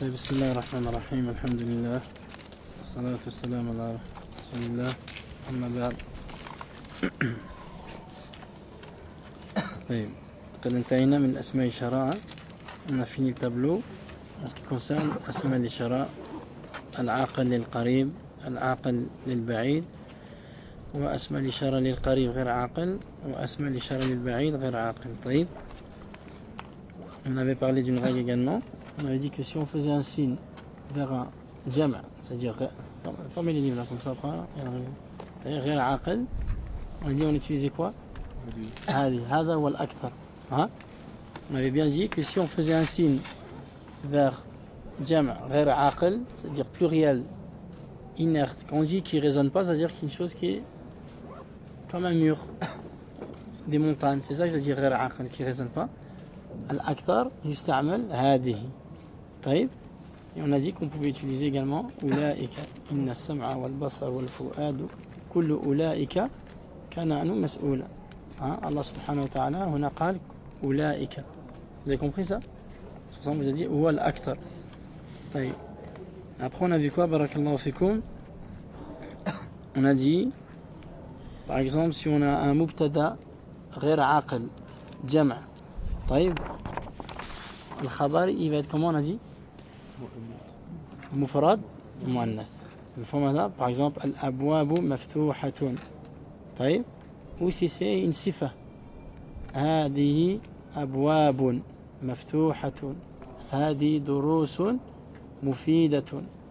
بسم الله الرحمن الرحيم الحمد لله والصلاة والسلام على رسول الله أما بعد. طيب قد انتهينا من أسماء الإشارة. On a fini le tableau en ce qui concerne أسماء الإشارة: العاقل للقريب، العاقل للبعيد، وأسماء الإشارة للقريب غير عاقل، وأسماء الإشارة للبعيد غير عاقل. طيب. On avait parlé d'une règle également. On avait dit que si on faisait un signe vers un jam', c'est-à-dire, formez les livres là comme ça, c'est-à-dire غير عاقل, on a dit on utilisait quoi? هذا والأكثر. On avait bien dit que si on faisait un signe vers jam' غير عاقل, c'est-à-dire pluriel inerte, quand on dit qu'il ne résonne pas, c'est-à-dire qu'une chose qui est comme un mur, des montagnes, c'est ça que c'est-à-dire غير عاقل, qui ne résonne pas. الأكثر يستعمل هذه. طيب. Et on a dit qu'on pouvait utiliser également أولئك إن السمع والبصر والفؤاد كل أولئك كان عنه مسؤولا. Allah subhanahu wa ta'ala هنا قال أولئك. Vous avez compris ça? Sur ça on vous a dit هو الأكثر. طيب. Après on a vu quoi? Barakallahu fikoum. On a dit par exemple si on a un مبتدا غير عاقل جمع. طيب. الخبر il va être comment on a dit? مفرد مؤنث. مفهوم هذا؟ par exemple الأبواب مفتوحة. طيب. ou si c'est une صفة هذه أبواب مفتوحة هذه دروس مفيدة.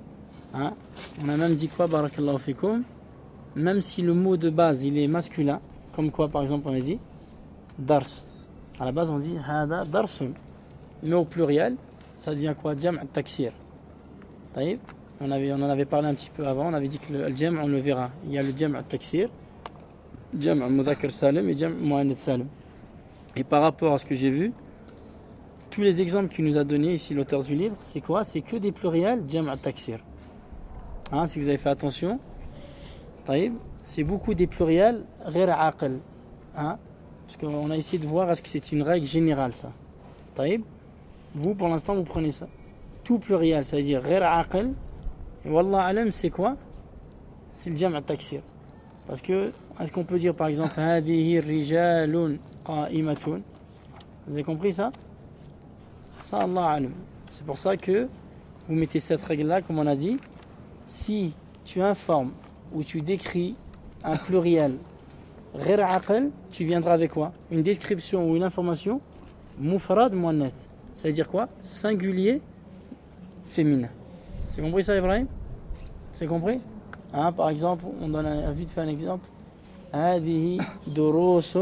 On a même dit quoi? Barakallahu fikoum. Même si le mot de base il est masculin, comme quoi par exemple on a dit dars. À la base on dit هذا درس, mais au pluriel ça devient quoi? جمع التكسير. طيب. On en avait parlé un petit peu avant. On avait dit que le jam' on le verra. Il y a le jam' التكسير, jam' مذكر سالم et jam' مؤنث سالم. Et par rapport à ce que j'ai vu, tous les exemples qu'il nous a donné ici l'auteur du livre, c'est quoi? C'est que des pluriels jam' التكسير. Si vous avez fait attention, طيب, c'est beaucoup des pluriels غير عاقل. Parce qu'on a essayé de voir est-ce que c'est une règle générale ça. طيب. Vous pour l'instant vous prenez ça. Tout pluriel, c'est-à-dire غير عاقل. Et wallah alam c'est quoi? C'est le jam' التكسير. Parce que est-ce qu'on peut dire par exemple هذه رجال قائمة? Vous avez compris ça? Ça Allah alam. C'est pour ça que vous mettez cette règle là comme on a dit. Si tu informes ou tu décris un pluriel غير عاقل, tu viendras avec quoi? Une description ou une information mufrad muannath. Ça veut dire quoi? Singulier féminin. C'est compris ça, Ibrahim? C'est compris? Par exemple, on donne vite fait un exemple. هذه دروس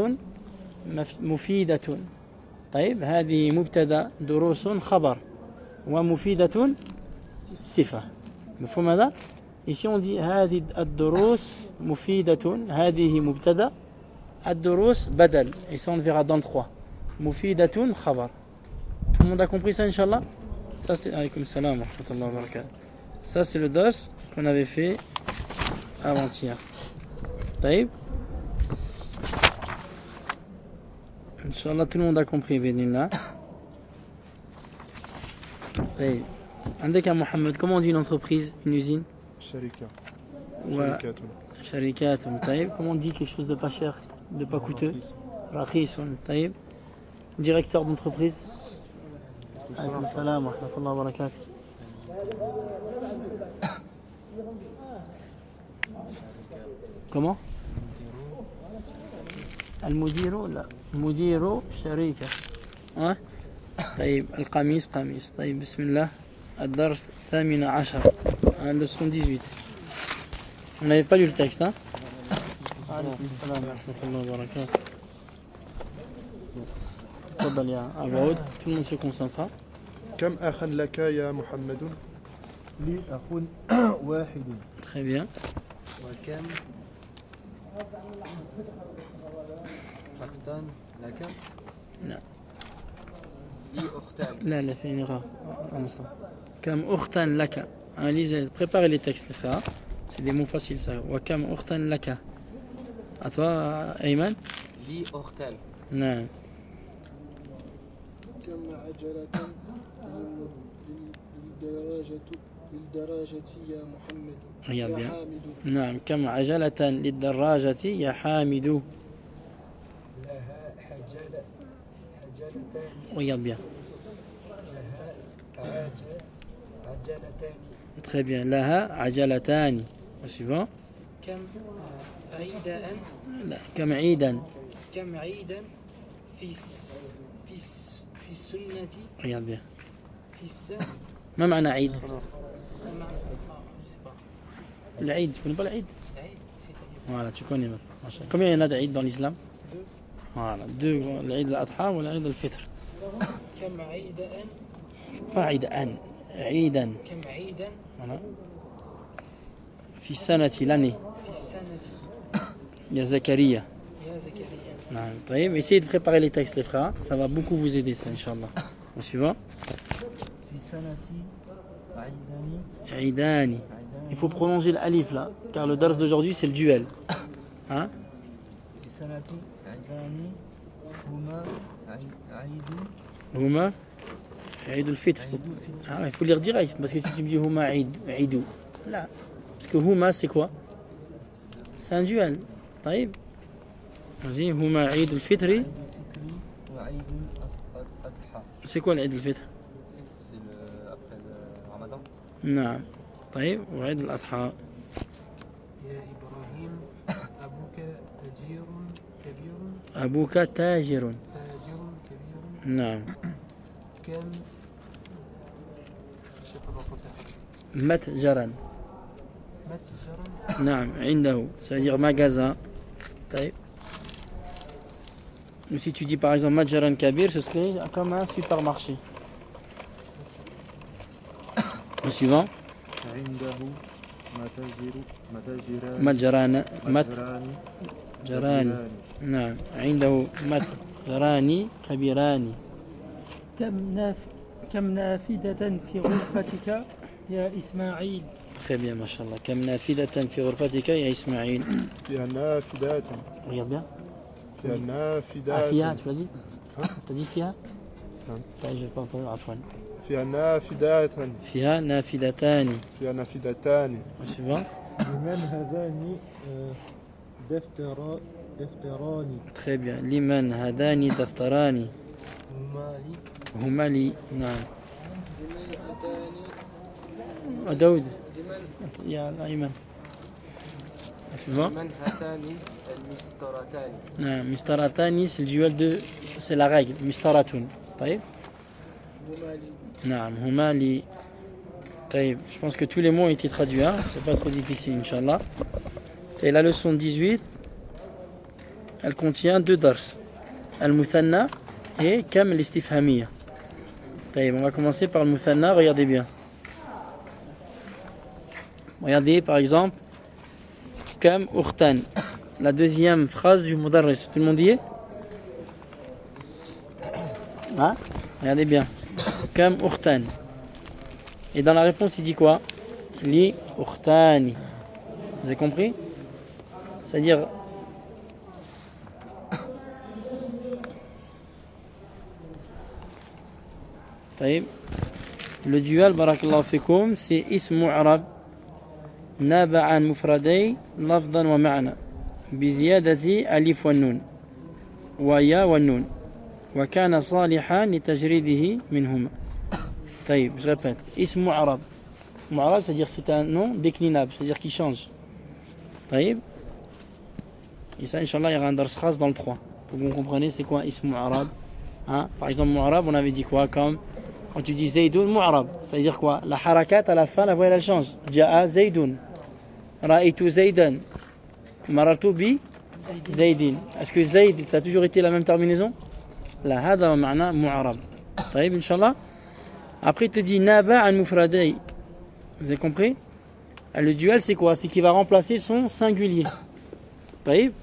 مفيدة. طيب. هذه مبتدا دروس خبر ومفيدة صفة. مفهوم هذا؟ Ici on dit هذه الدروس مفيدة, هذه مبتدا, الدروس بدل. Et ça on le verra dans le 3. مفيدة خبر. Tout le monde a compris ça, Inch'Allah? Ça c'est alaykoum salam wa rahmatullahi wa barakatuh. Ça c'est le dars qu'on avait fait avant-hier. Taïb. Inch'Allah tout le monde a compris, bénillah. Taïb. Andeka Mohamed, comment on dit une entreprise, une usine? Sharika. Sharikatun. Taïb. Comment on dit quelque chose de pas cher, de pas coûteux? Rakhisun. Taïb. Directeur d'entreprise? Alaykoum salam wa rahmatullahi wa barakatuh. Comment? المدير لا مدير شركة. طيب. القميص قميص. طيب. بسم الله. الدرس 18. leçon 18. On n'avait pas lu le texte, hein? Alaykoum salam wa rahmatullahi wa barakatuh. تفضل يا أبو عود. Tout le monde se concentre. كم أخا لك يا محمد؟ لي أخ واحد. Très bien. وكم أختان لك؟ لا. لي أختان. لا لا, في une erreur. Un instant. كم أختا لك. Analysez, préparez les textes les frères. C'est des mots faciles ça. وكم أختا لك. À toi Ayman. لي أختان. نعم. كم عجلة للدراجة يا محمد Regarde يا bien. حامد نعم كم عجلة للدراجة يا حامد. لها حجلتان Regarde bien. لها عجلتان Très bien. لها عجلتان. Au suivant. كم عيدا لا. كم عيدا. كم عيدا في السنة Regarde bien. في السنة ما معنى عيد؟ العيد العيد. Tu connais pas l'Aïd? c'est-à-dire Voilà, tu connais maintenant. Combien il y en a d'Aïd dans l'islam? Voilà, deux grands. L'Aïd al-Adha ou l'Aïd al-Fitr. كم عيدا Pas عيد أن. عيدا. كم عيدا Voilà. في السنة l'année. في السنة Il y a Zakaria. يا زكريا نعم. طيب, essayez de préparer les textes les frères. Ça va beaucoup vous aider ça, Inch'Allah. Au suivant. في سنة عيدان عيداني. Il faut prolonger l'alif là, car le dars d'aujourd'hui c'est le duel. Hein? في سنة عيدان هما عيد Huma عيد الفطر. Ah, il faut lire direct, parce que si tu me dis Huma عيدو. Là. Parce que Huma c'est quoi? C'est un duel. طيب. Vas-y, Huma عيد الفطر. عيد الفطر وعيد الأضحى. C'est quoi l'Aïd al-Fitr? C'est après le Ramadan. نعم. طيب, وعيد الأضحى. يا إبراهيم أبوك تاجر كبير أبوك تاجر. تاجر كبير نعم. كم متجرا. متجرا نعم. عنده. Ça veut dire magasin. طيب. Ou si tu dis par exemple Matjaran Kabir, ce serait comme un supermarché. Le suivant. عنده متاجران متجران. متجران متجران. نعم. عنده متجران كبيران. كم نافذة في غرفتك يا إسماعيل Très bien, mashallah. كم نافذة في غرفتك يا إسماعيل. فيها نافذات Regarde bien. فيها Ah, نافذات Fia, tu l'as dit? Hein? T'as dit Fia? Non. Je n'ai pas entendu. عفوا. فيها نافذات فيها نافذتان. فيها نافذتان Le suivant. لمن هذان دفتران Très bien. لمن هذان دفتران. هما لي هما لي. نعم. داود. يا أيمن. من هاتان المسطرتان. نعم. مستراتاني c'est le duel de. C'est la règle. مستراتون. طيب. نعم. هما لي. طيب. Je pense que tous les mots ont été traduits. Hein? C'est pas trop difficile, Inch'Allah. Et la leçon 18, elle contient deux dars. Al-Muthanna et Kam l'Istifhamiyya. طيب. On va commencer par le Muthanna. Regardez bien. Regardez par exemple Kam Ukhtan. La deuxième phrase du Mudarris. Tout le monde y est? Hein? Regardez bien. Kam Ukhtan. Et dans la réponse, il dit quoi? Li Ukhtani. Vous avez compris? C'est-à-dire. طيب. Le duel, barakallahu fikoum, c'est ismu arab. نابع عن مفردي لفظا ومعنى بزيادة ألف والنون ويا والنون وكان صالحا لتجريده منهما. طيب, je répète. اسم معرب. معرب, c'est-à-dire c'est un nom déclinable, c'est-à-dire qui change. طيب. Et ça, Inch'Allah, il y aura un dars khas dans le 3. Pour que vous compreniez c'est quoi ism mu'arab. Hein? Par exemple, mu'arab, on avait dit quoi? Comme quand tu dis Zaydoun mu'arab, ça veut dire quoi? La harakat à la fin, la voyelle elle change. Ja'a Zaydoun. Ra'aytu Zaydan. Marartu bi Zaydin. Est-ce que Zayd, ça a toujours été la même terminaison? La hada wa ma'na mu'arab. طيب, Inch'Allah. Après, il te dit Naba an mufradai. Vous avez compris? Le duel, c'est quoi? C'est qu'il va remplacer son singulier. طيب.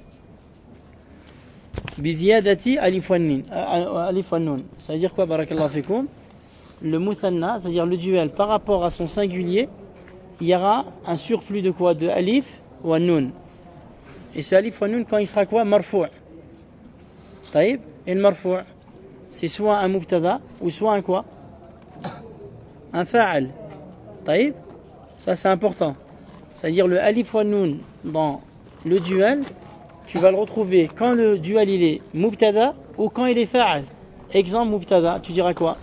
Biziyadati alif wan nun. Ça veut dire quoi, barakallahu fikoum? Le muthanna, c'est-à-dire le duel par rapport à son singulier, il y aura un surplus de quoi? De alif ou un nun. Et ce alif ou un nun, quand il sera quoi? Marfou'. طيب. Et le marfou', c'est soit un mubtada ou soit un quoi? un fa'al. Taïb. Ça c'est important. C'est-à-dire le alif wa noun dans le duel, tu vas le retrouver quand le duel il est mubtada ou quand il est fa'al. Exemple mubtada, tu diras quoi?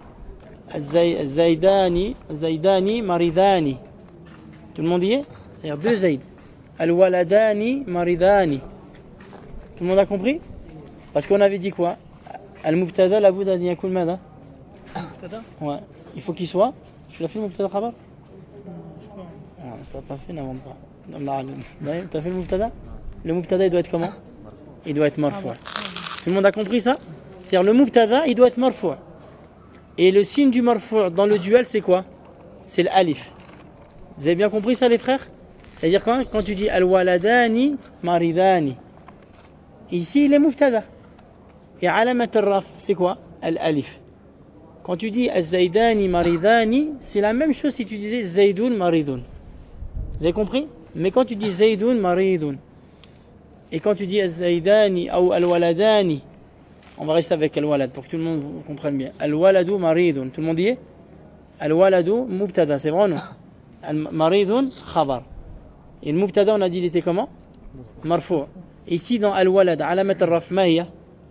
Zaidani maridani. Tout le monde y est? C'est-à-dire deux zaid. Al-waladani maridani. Tout le monde a compris? Parce qu'on avait dit quoi? Al-mubtada la bouddha di yakul mada? Mubtada. Ouais. Il faut qu'il soit. Tu l'as fait le mubtada khabar? Je crois. Ah, ça t'a pas fait, n'invente pas. T'as fait le mubtada? Le mubtada il doit être comment? Il doit être marfou'. Tout le monde a compris ça? C'est-à-dire le mubtada il doit être marfou'. Et le signe du marfou' dans le duel c'est quoi? C'est l'alif. Vous avez bien compris ça les frères? C'est-à-dire quand tu dis al-waladani maridani, ici il est mubtada. Et alamat al-raf c'est quoi? Al-alif. Quand tu dis al-zaidani maridani, c'est la même chose si tu disais zaidun maridun. Vous avez compris? Mais quand tu dis zaidun maridun, et quand tu dis al-zaidani ou al-waladani, on va rester avec al-walad pour que tout le monde comprenne bien. Al-waladu maridun, tout le monde y est? Al-waladu mubtada, c'est vrai ou non? Al-maridun khabar. Et le mubtada on a dit il était comment? Marfou'. Ici dans al-walad, alamat al-raf mahiya?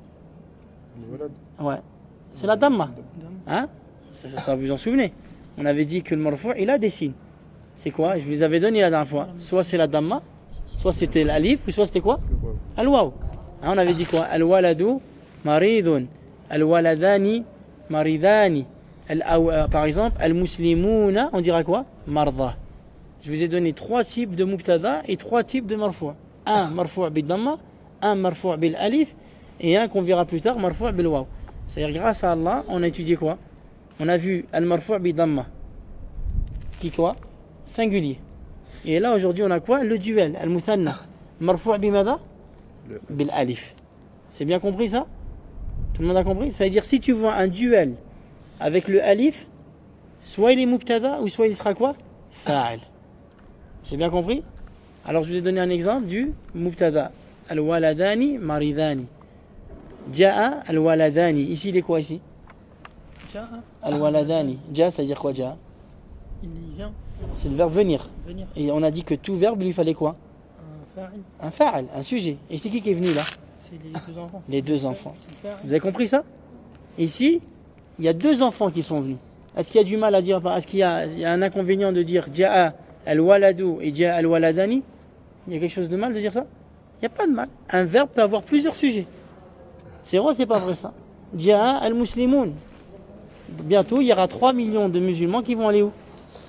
Ouais. C'est la damma. Hein? Ça vous en souvenez? On avait dit que le marfou' il a des signes. C'est quoi? Je vous les avais donné la dernière fois. Soit c'est la damma, soit c'était l'alif, ou soit c'était quoi? Al-waw. Hein, on avait dit quoi? Al-waladu maridun. Al-waladani maridani. Par exemple, al-muslimuna, on dira quoi? Marda. Je vous ai donné trois types de mubtada et trois types de marfou'. Un marfou' bil damma, un marfou' bil alif, et un qu'on verra plus tard, marfou' bil waw. C'est-à-dire grâce à Allah, on a étudié quoi? On a vu al-marfou' bil damma. Qui quoi? Singulier. Et là aujourd'hui on a quoi? Le duel, al-muthanna. Marfou' bimada? Bil alif. C'est bien compris ça? Tout le monde a compris? Ça veut dire si tu vois un duel avec le alif, soit il est mubtada ou soit il sera quoi? Fa'al. C'est bien compris? Alors je vous ai donné un exemple du mubtada. Al-waladani maridani. Ja'a al-waladani. Ici il est quoi ici? Ja'a. Al-waladani. Ja'a ça veut dire quoi Ja'a? Il vient. C'est le verbe venir. Venir. Et on a dit que tout verbe lui fallait quoi? Un fa'il. Un fa'al, un sujet. Et c'est qui est venu là? C'est les deux enfants. Les deux enfants. C'est le fa'il. Vous avez compris ça? Ici, il y a deux enfants qui sont venus. Est-ce qu'il y a du mal à dire? Est-ce qu'il y a un inconvénient de dire Ja'a al-waladu et Ja'a al-waladani? Il y a quelque chose de mal de dire ça? Il n'y a pas de mal. Un verbe peut avoir plusieurs sujets. C'est vrai ou c'est pas vrai ça? Ja'a al-muslimoun. Bientôt, il y aura 3 millions de musulmans qui vont aller où?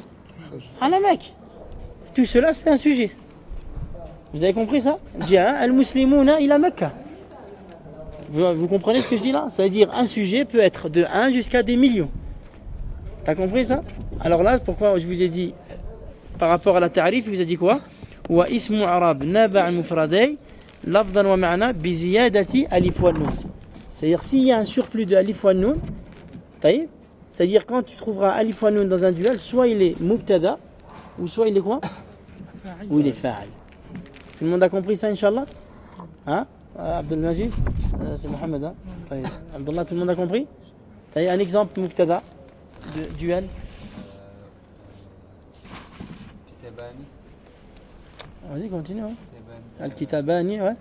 À la Mecque. Tout cela, c'est un sujet. Vous avez compris ça? Ja'a al-muslimouna ila Mecca. Vous comprenez ce que je dis là? Ça veut dire un sujet peut être de 1 jusqu'à des millions. T'as compris ça? Alors là, pourquoi je vous ai dit, par rapport à la ta'rif, je vous ai dit quoi? Wa ismu arab naba' mufraday lafdan wa ma'na bi ziyadati alif wa nun. C'est-à-dire s'il y a un surplus de alif wa nun, c'est-à-dire quand tu trouveras alif wa nun dans un duel, soit il est mubtada, ou soit il est quoi? Ou il est fa'al. Tout le monde a compris ça, Inch'Allah? Hein? Abdel Majid? C'est Mohamed, hein? Abdullah, tout le monde a compris? Un exemple mubtada de duel? Kitabani. Vas-y, continue. Hein? Kitabani. Al-Kitabani, ouais.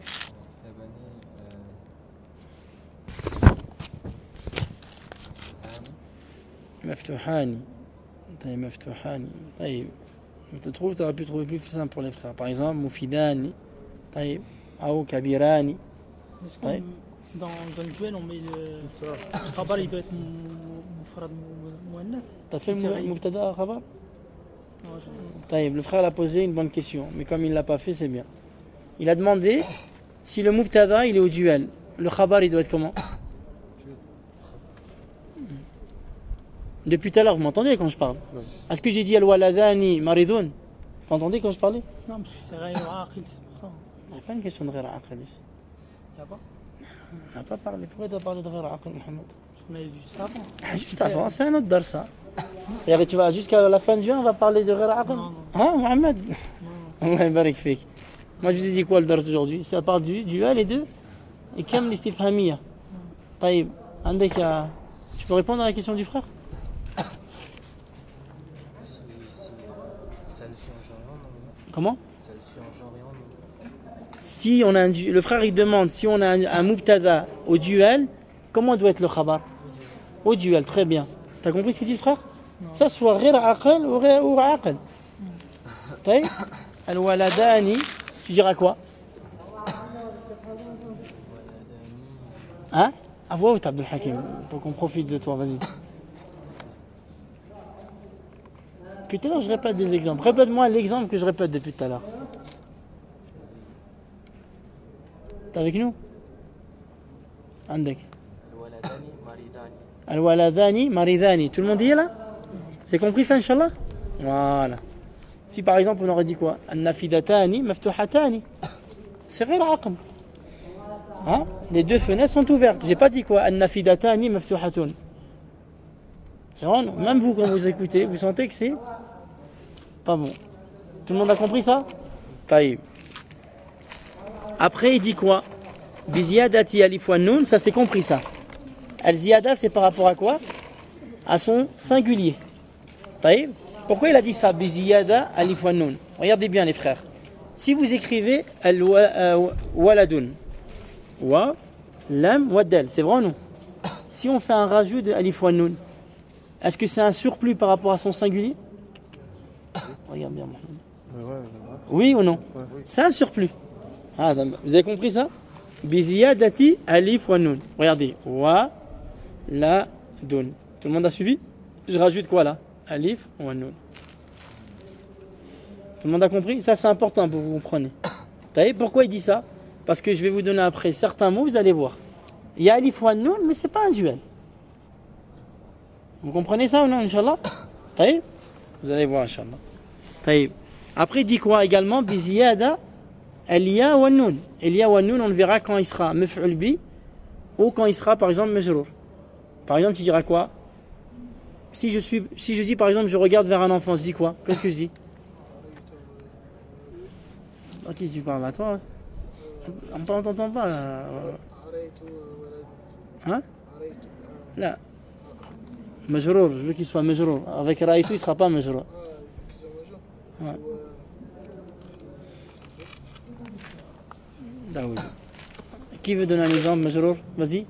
Kitabani. Maftuhani. Tu aurais pu trouver plus simple pour les frères. Par exemple, Mufidani, ou Kabirani. Est-ce qu'on, dans le duel, on met le khabar, il doit être mufrad muannath? T'as fait C'est le vrai. Mubtada Khabar? Non, Le frère a posé une bonne question, mais comme il ne l'a pas fait, c'est bien. Il a demandé si le Mubtada il est au duel, le Khabar il doit être comment? Depuis tout à l'heure, vous m'entendez quand je parle? Est-ce que j'ai dit Al-Waladani Maridun? Vous entendez quand je parlais? non, parce que c'est Ghayr Aqil, c'est pour ça. Il n'y a pas une question de Ghayr Aqil ici. Il n'y a pas. On n'a pas parlé. Pourquoi tu as parlé de Ghayr Aqil, Mohamed? Parce qu'on avait vu juste avant. Juste avant, c'est un autre dar ça. C'est-à-dire que tu vas jusqu'à la fin de juin, on va parler de Ghayr Aqil? Non, Hein, Mohamed? Allah barik fik. Moi je vous ai dit quoi le dars d'aujourd'hui? Ça parle du duel et de et comme l'istifhamiyya. طيب عندك tu peux répondre à la question du frère? Comment? Ça le suit en genre et en nom. Si on a le frère il demande si on a un mubtada au duel, comment doit être le khabar? Au duel, très bien. T'as compris ce qu'il dit le frère? Ça soit غير عاقل ou عاقل. طيب الولدان tu diras quoi? Hein? À voix haute Abdul Hakim, pour qu'on profite de toi, vas-y. Puis tout à l'heure je répète des exemples. Répète-moi l'exemple que je répète depuis tout à l'heure. T'es avec nous? عندك. الولدان مريضان. Al-waladani maridani. Tout le monde y est là? Vous avez compris ça, Inch'Allah? Voilà. Si par exemple on aurait dit quoi? An-nafidatani maftuhatani. C'est غير عقل. Hein? Les deux fenêtres sont ouvertes. J'ai pas dit quoi? An-nafidatani maftuhatun. C'est vrai, non? Même vous, quand vous écoutez, vous sentez que c'est pas bon. Tout le monde a compris ça? Taïb. Après, il dit quoi? Biziyadati alif wa nun, ça c'est compris ça. Al-ziyada, c'est par rapport à quoi? À son singulier. Taïb. Pourquoi il a dit ça? Biziyada alif wa nun. Regardez bien les frères. Si vous écrivez al-waladun, wa, lam, wa dal, c'est vrai ou non? Si on fait un rajout de alif wa nun, est-ce que c'est un surplus par rapport à son singulier? Regarde bien, Mohamed. Oui ou non? C'est un surplus. Ah, vous avez compris ça? Biziyadati alif wa nun. Regardez. Wa la dun. Tout le monde a suivi? Je rajoute quoi là? Alif wa nun. Tout le monde a compris? Ça c'est important pour que vous compreniez. Vous savez pourquoi il dit ça? Parce que je vais vous donner après certains mots, vous allez voir. Il y a alif wa nun, mais c'est pas un duel. Vous comprenez ça ou non, Inch'Allah? Taïb? Vous allez voir, Inch'Allah. Taïb. Après, il dit quoi également? Biziyada al-ya wa nun. El-ya wa nun, on le verra quand il sera maf'ul bi ou quand il sera, par exemple, majrour. Par exemple, tu diras quoi? Si je dis, par exemple, je regarde vers un enfant, je dis quoi? Qu'est-ce que je dis? Ok, tu parles à toi. On ne t'entend pas, là. Hein? Là. Majrour, je veux qu'il soit majrour. Avec Raïtou, il ne sera pas majrour. Ouais. Daoud. Qui veut donner un exemple, majrour? Vas-y.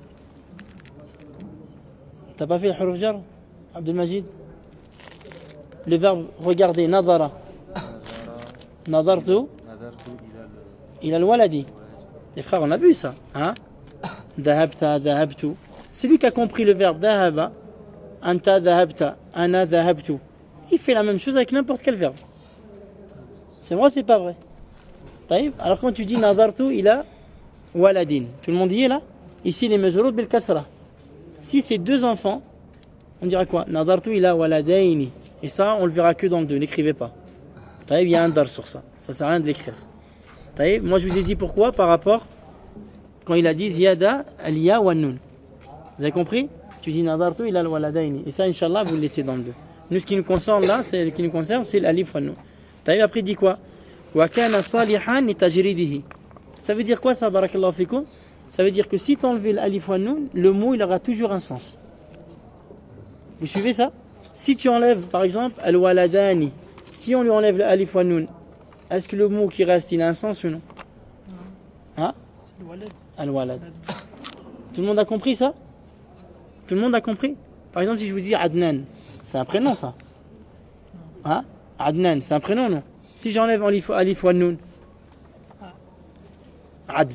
T'as pas fait le huruf jar? Abdelmajid? Le verbe regarder, nadara. Nadartu ila al-waladi. Les frères, on a vu ça. Hein? Dahabta, dahabtu. Celui qui a compris le verbe dahaba, anta dahabta, ana dahabtu, il fait la même chose avec n'importe quel verbe. C'est vrai, c'est pas vrai? Taïb. Alors quand tu dis nadartu ila waladin, tout le monde y est là? Ici les majrour bil kasra. Si c'est deux enfants, on dira quoi? Nadartu ila waladaini. Et ça, on le verra que dans le 2, n'écrivez pas. Taïb, il y a un dar sur ça. Ça sert à rien de l'écrire ça. Taïb, moi je vous ai dit pourquoi par rapport quand il a dit ziyada al-ya wa nun. Vous avez compris? Tu dis nadartu ila al-waladaini. Et ça, Inch'Allah, vous le laissez dans le 2. Nous, ce qui nous concerne là, c'est l'alif wa nun. Taïb, après, il dit quoi? Wa kana salihan li tajridihi. Ça veut dire quoi ça, barakallahu fikum? Ça veut dire que si tu enlèves l'alif wa nun, le mot il aura toujours un sens. Vous suivez ça? Si tu enlèves par exemple al-waladani, si on lui enlève l'alif wa nun, est-ce que le mot qui reste il a un sens ou non? Hein? Al-walad. Tout le monde a compris ça? Tout le monde a compris? Par exemple si je vous dis Adnan, c'est un prénom ça? Hein? Adnan, c'est un prénom non? Si j'enlève alif wa nun, Adn.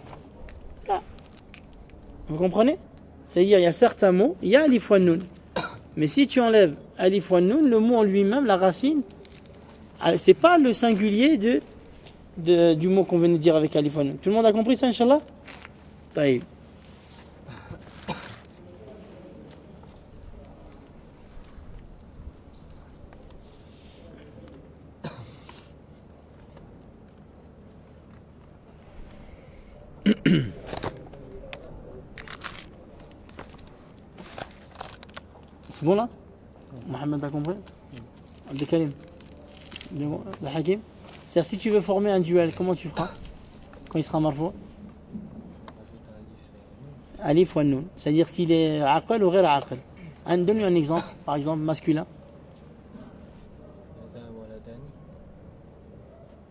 Vous comprenez? C'est-à-dire, il y a certains mots, il y a alif wa nun. Mais si tu enlèves alif wa nun, le mot en lui-même, la racine, c'est pas le singulier du mot qu'on venait de dire avec alif wa nun. Tout le monde a compris ça, Inch'Allah? Taïb. C'est bon là? Mohamed a compris? Abdelkarim? Le Hakim? C'est-à-dire si tu veux former un duel, comment tu feras? Quand il sera marfou? Alif wa nun. C'est-à-dire s'il est aqal ou ghayr aqal. Donne-lui un exemple, par exemple masculin.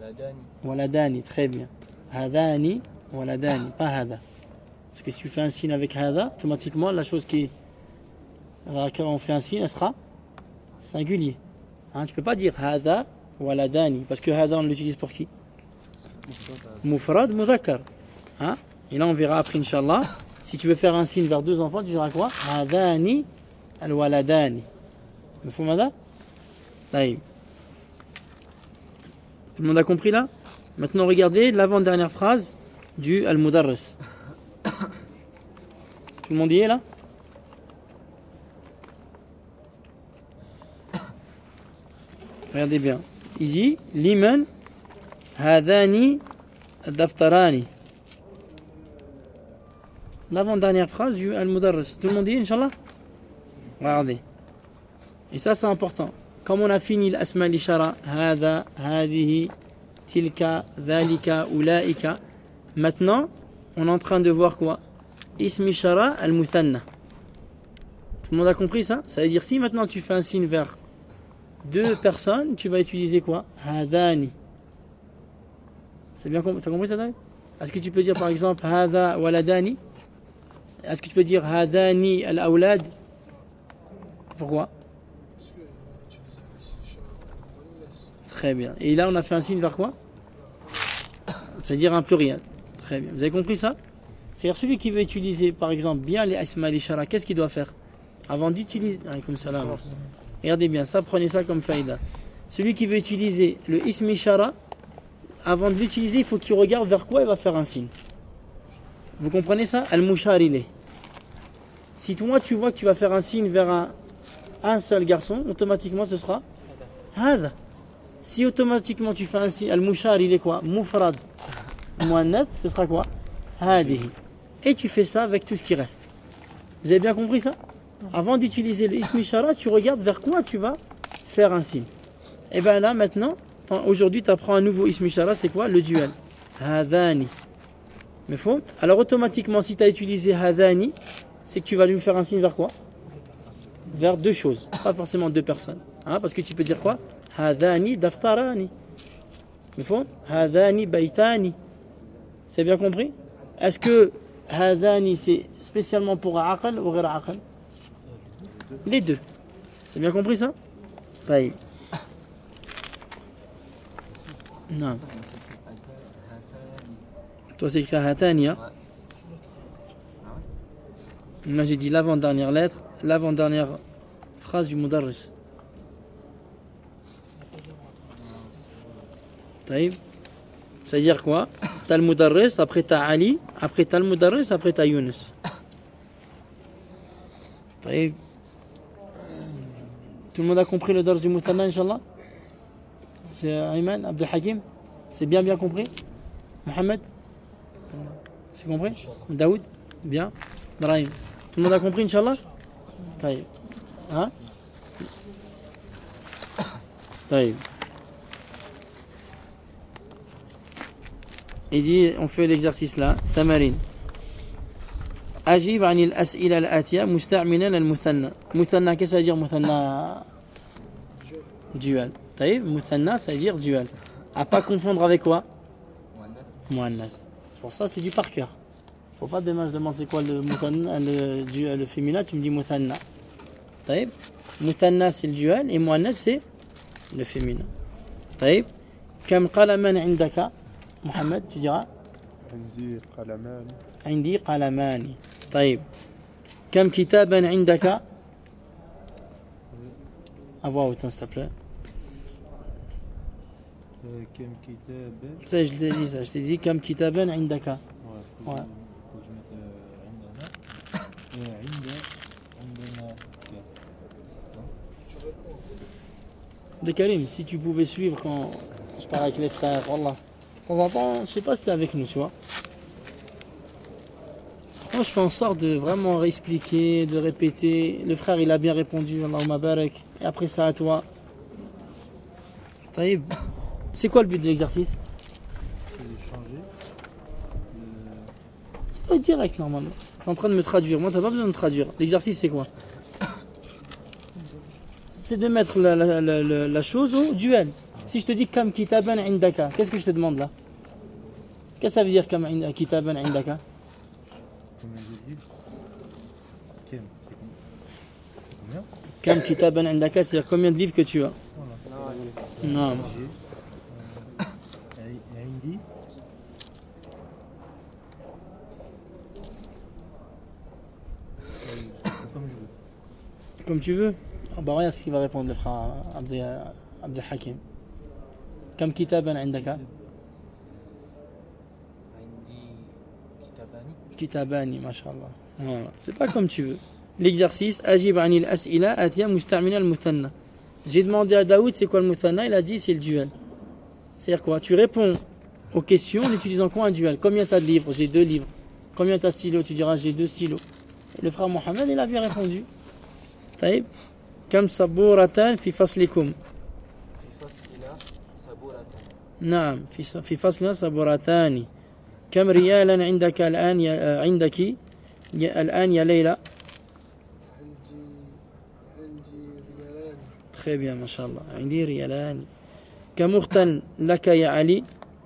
waladani. Waladani, très bien. Hadani, waladani, pas hada. Parce que si tu fais un signe avec hada, automatiquement la chose à laquelle on fait un signe, elle sera singulier. Hein, tu peux pas dire hada, waladani, parce que hada on l'utilise pour qui? Mufrad, mudhakkar. Hein? Et là on verra après, Inch'Allah, si tu veux faire un signe vers deux enfants, tu diras quoi? Hadani, al-waladani. Mafhoum hada? Taïb. Tout le monde a compris là? Maintenant regardez l'avant-dernière phrase du al-mudarris. Tout le monde y est là? Regardez bien. Il dit Liman hadani daftarani. L'avant-dernière phrase du al-mudarris. Tout le monde y est, Inch'Allah? Regardez. Et ça c'est important. Comme on a fini l'asma l'ishara, hada, hadihi, tilka, dhalika, ulaika. Maintenant, on est en train de voir quoi? Ism ishara al-muthanna. Tout le monde a compris ça? Ça veut dire si maintenant tu fais un signe vers deux personnes, tu vas utiliser quoi? Hadani. C'est bien compris? T'as compris ça, David? Est-ce que tu peux dire par exemple hada waladani? Est-ce que tu peux dire hadani al-awlad? Pourquoi? Très bien. Et là, on a fait un signe vers quoi? C'est-à-dire un pluriel. Très bien. Vous avez compris ça? C'est-à-dire celui qui veut utiliser, par exemple, bien les asma l'ishara, qu'est-ce qu'il doit faire? Avant d'utiliser... Alaykoum salam. Regardez bien ça, prenez ça comme faïda. Celui qui veut utiliser le ism ishara, avant de l'utiliser, il faut qu'il regarde vers quoi il va faire un signe. Vous comprenez ça? Al-mushar ilay. Si toi, tu vois que tu vas faire un signe vers un seul garçon, automatiquement, ce sera hada. Si automatiquement tu fais un signe, al-mushar, il est quoi? Mufrad, muannath, ce sera quoi? Hadihi. Et tu fais ça avec tout ce qui reste. Vous avez bien compris ça? Avant d'utiliser le ism ishara, tu regardes vers quoi tu vas faire un signe. Et bien là, maintenant, aujourd'hui, tu apprends un nouveau ism ishara, c'est quoi? Le duel. Hadani. Mais faut. Alors automatiquement, si tu as utilisé hadani, c'est que tu vas lui faire un signe vers quoi? Vers deux choses, pas forcément deux personnes. Hein, parce que tu peux dire quoi? Hadani daftarani. Il faut Hadani baitani. C'est bien compris? Est-ce que Hadani c'est spécialement pour aqal ou ghayr aqal? Les deux. C'est bien compris ça? Taïb. Non. Toi c'est écrit Hatani. Hein? Moi j'ai dit l'avant-dernière lettre, l'avant-dernière phrase du mudarris. Ça veut dire quoi? T'as le mudarris, après t'as Ali, après t'as le mudarris, après t'as Younes. Tout le monde a compris le dars du muthanna, Inch'Allah? C'est Ayman, Abdel Hakim? C'est bien compris? Mohamed? C'est compris? Daoud? Bien? Brahim? Tout le monde a compris, Inch'Allah? Taïb. Hein? Taïb. Il dit, on fait l'exercice là, tamarin. Ajib anil as'ila al-atiya musta'minan al-muthanna. Muthanna, qu'est-ce que ça veut dire muthanna? Duel. Taïb, muthanna, ça veut dire duel. À pas confondre avec quoi? Muannath. C'est pour ça c'est du par cœur. Faut pas demain je demande c'est quoi le muthanna, le féminin, tu me dis muthanna. Taïb. Muthanna c'est le duel et muannath c'est le féminin. Taïb. Kam qalaman indaka? Mohamed, tu diras? عندي قلمان. عندي قلمان. طيب. كم كتابا عندك؟ À voix haute, s'il te plaît. كم كتاب. Ça, je t'ai dit ça. Je t'ai dit كم كتابا عندك. Ouais. Ouais. Faut que je mette عندنا. عندنا. De Karim, si tu pouvais suivre quand je parle avec les frères, Wallah. De temps en temps, je sais pas si t'es avec nous, tu vois. Moi, je fais en sorte de vraiment réexpliquer, de répéter. Le frère, il a bien répondu, Allahumma barak. Et après ça, à toi. Taïb. C'est quoi le but de l'exercice? C'est de changer. C'est pas direct, normalement. T'es en train de me traduire. Moi, t'as pas besoin de me traduire. L'exercice, c'est quoi? C'est de mettre la chose au duel. Si je te dis Kam kitaban indaka, qu'est-ce que je te demande là? Qu'est-ce que ça veut dire Kam kitaban indaka? Combien de livres? Kem, c'est combien? Kam kitaban indaka, c'est-à-dire combien de livres que tu as? Non. J'ai Indi. Comme je veux. Comme tu veux. Ah bah regarde ce qu'il va répondre le frère Abdel Hakim. Kam kitaban indaka? عندي كتاباني Kitabani, mashallah. Voilà. C'est pas comme tu veux. L'exercice, Ajib anil as'ila atiya mustamina al-muthanna. J'ai demandé à Daoud c'est quoi le muthanna, il a dit c'est le duel. C'est-à-dire quoi? Tu réponds aux questions en utilisant quoi un duel? Combien t'as de livres? J'ai 2 livres. Combien t'as de stylos? Tu diras j'ai 2 stylos. Et le frère Mohamed il a bien répondu. Taïb. Kam sabouratan fi faslikum. في فصلنا صبورة نعم في فصلنا صبورتان. كم ريالا عندك الآن عندك الآن يا ليلى؟ عندي ريالان. Très bien, mashallah. عندي ريالان. كم أختا لك يا علي?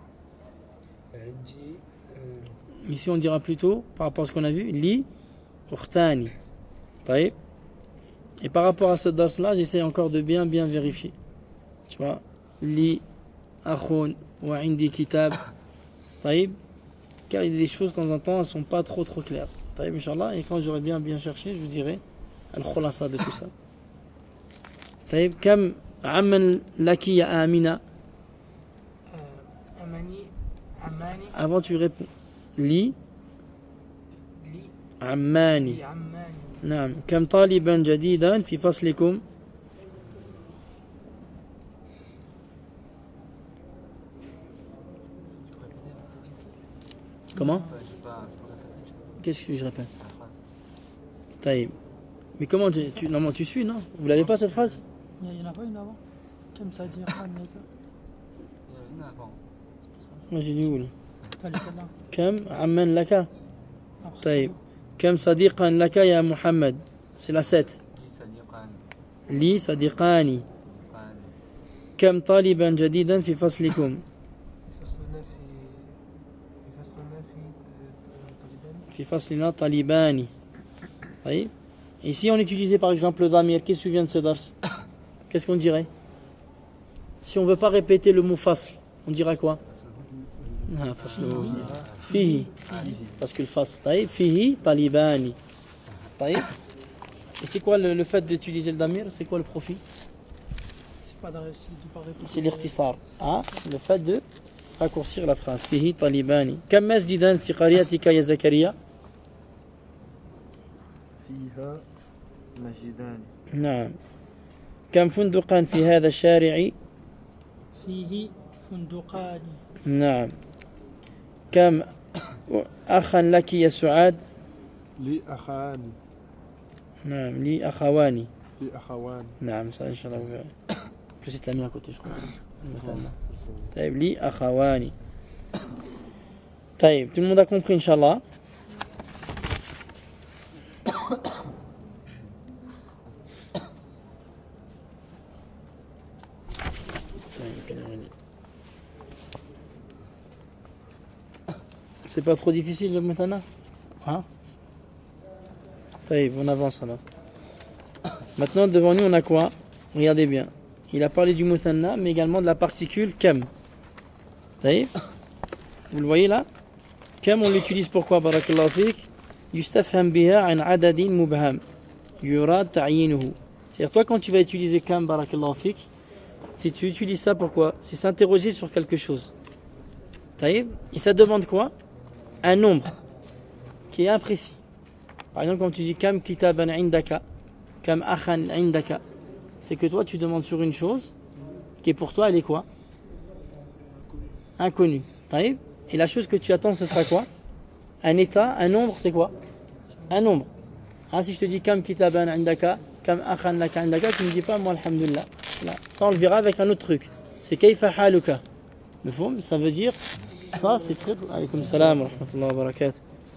عندي Ici on dira plutôt, par rapport à ce qu'on a vu, li ukhtani. Taïb. Et par rapport à ce dars là, j'essaie encore de bien vérifier. Tu vois, li akhun wa indi kitab. Taïb. Car il y a des choses de temps en temps, elles ne sont pas trop claires. Taïb, Inch'Allah. Et quand j'aurai bien cherché, je vous dirai al-khulasa de tout ça. Taïb, kam amman laki ya amina. أماني Avant tu réponds. Li لي ammani. عماني نعم. كم طالبا جديدا في فصلكم؟ Comment? Qu'est-ce que je répète? Taïb. Mais comment normalement tu suis, non? Vous l'avez pas cette phrase? Il y en a pas une avant كم صديقا لك Moi j'ai dit où là? t'as les celle-là كم عمن لك؟ Après, طيب. كم صديقا لك يا محمد؟ C'est la 7. لي صديقان. كم طالبا جديدا في فصلكم؟ في فصلنا طالبان. طيب. Et si on utilisait par exemple le damir, qu'est-ce que tu viens de ce dars? Qu'est-ce qu'on dirait? Si on ne veut pas répéter le mot fasl, on dira quoi? Ah, fasl. Fihi. Parce que le fasl, taïb, fihi, talibani. Taïb. Et c'est quoi le fait d'utiliser le damir? C'est quoi le profit? c'est pas de pas répéter. C'est l'irtisar. Ah, le fait de raccourcir la phrase. Fihi, talibani. Kam masjidan fi qariyatika ya Zakaria? فيها مسجدان. نعم. كم فندقا في هذا الشارع؟ فيه فندقان. نعم. كم أخا لك يا سعاد؟ لي أخان نعم. لي أخواني. لي أخوان نعم ça Inch'Allah vous verrez. Plus c'est la mienne à côté je crois. طيب لي أخواني. طيب tout le monde a compris Inch'Allah. C'est pas trop difficile le mutana? Hein? On avance alors. Maintenant devant nous on a quoi? Regardez bien. Il a parlé du mutana mais également de la particule kam. Vous le voyez là? Kam on l'utilise pourquoi? Barakallahu fik. Yustafham biha an adadin mubham. Yurad ta'yinuhu. C'est-à-dire toi quand tu vas utiliser kam barakallahu fik, si tu utilises ça pourquoi? C'est s'interroger sur quelque chose. Et ça demande quoi? Un nombre qui est imprécis. Par exemple, quand tu dis kam kitaban indaka, kam akhan indaka, c'est que toi tu demandes sur une chose qui est pour toi, elle est quoi? Inconnue. Et la chose que tu attends, ce sera quoi? Un état, un nombre, c'est quoi? Un nombre. Si je te dis kam kitaban indaka, kam akhan laka indaka, tu ne me dis pas moi alhamdulillah. Ça on le verra avec un autre truc. C'est kayfa haluka. Ça veut dire, ça c'est très... Alaykoum salam wa rahmatullahi wa barakatuh.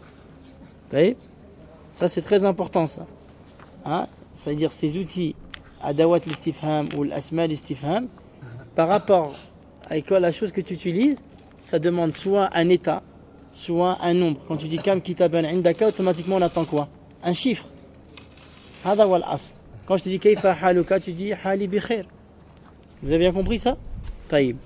Ça c'est très important ça. Ça veut dire ces outils, adawat l'istifham ou l'asma l'istifham, par rapport à quoi la chose que tu utilises, ça demande soit un état, soit un nombre. Quand tu dis kam kitaban indaka, automatiquement on attend quoi? Un chiffre. Hada wal asl. Quand je te dis kayfa haluka, tu dis hali bi khair. Vous avez bien compris ça? Taïb.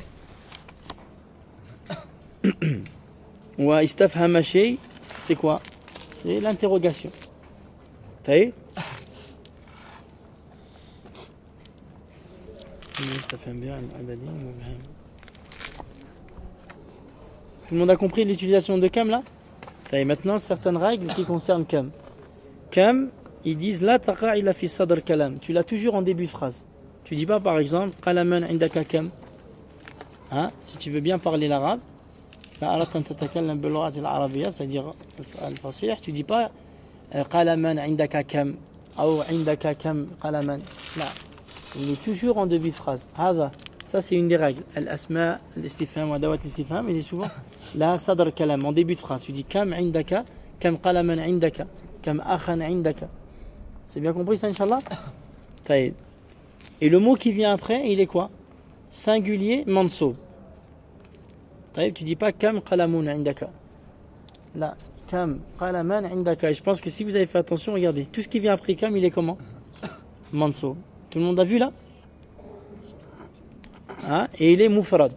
Wa istafhama shay, c'est quoi? C'est l'interrogation. Taïb. Tout le monde a compris l'utilisation de kam là? Et maintenant certaines règles qui concernent kam. Kam, ils disent la taqa ila fi sadr kalam. Tu l'as toujours en début de phrase. Tu dis pas par exemple qalaman indaka kam. Hein? Si tu veux bien parler l'arabe, la arat an tatakallam bil lughat al arabiyya, c'est-à-dire al fasih, tu dis pas qalaman indaka kam ou indaka kam qalaman. Non. Il est toujours en début de phrase. Hada. Ça, c'est une des règles. Al-asma, al-istifham, wa dawat al-istifham. Il est souvent la sadr kalam, en début de phrase. Tu dis kam indaka, kam qalaman indaka, kam akhan indaka. C'est bien compris ça, Inch'Allah? Taïd. Et le mot qui vient après, il est quoi? Singulier, mansoub. Taïd, tu dis pas kam qalamun indaka. Là, kam qalaman indaka. Et je pense que si vous avez fait attention, regardez. Tout ce qui vient après kam, il est comment? Mansoub. Tout le monde a vu là? Hein? Et il est mufrad.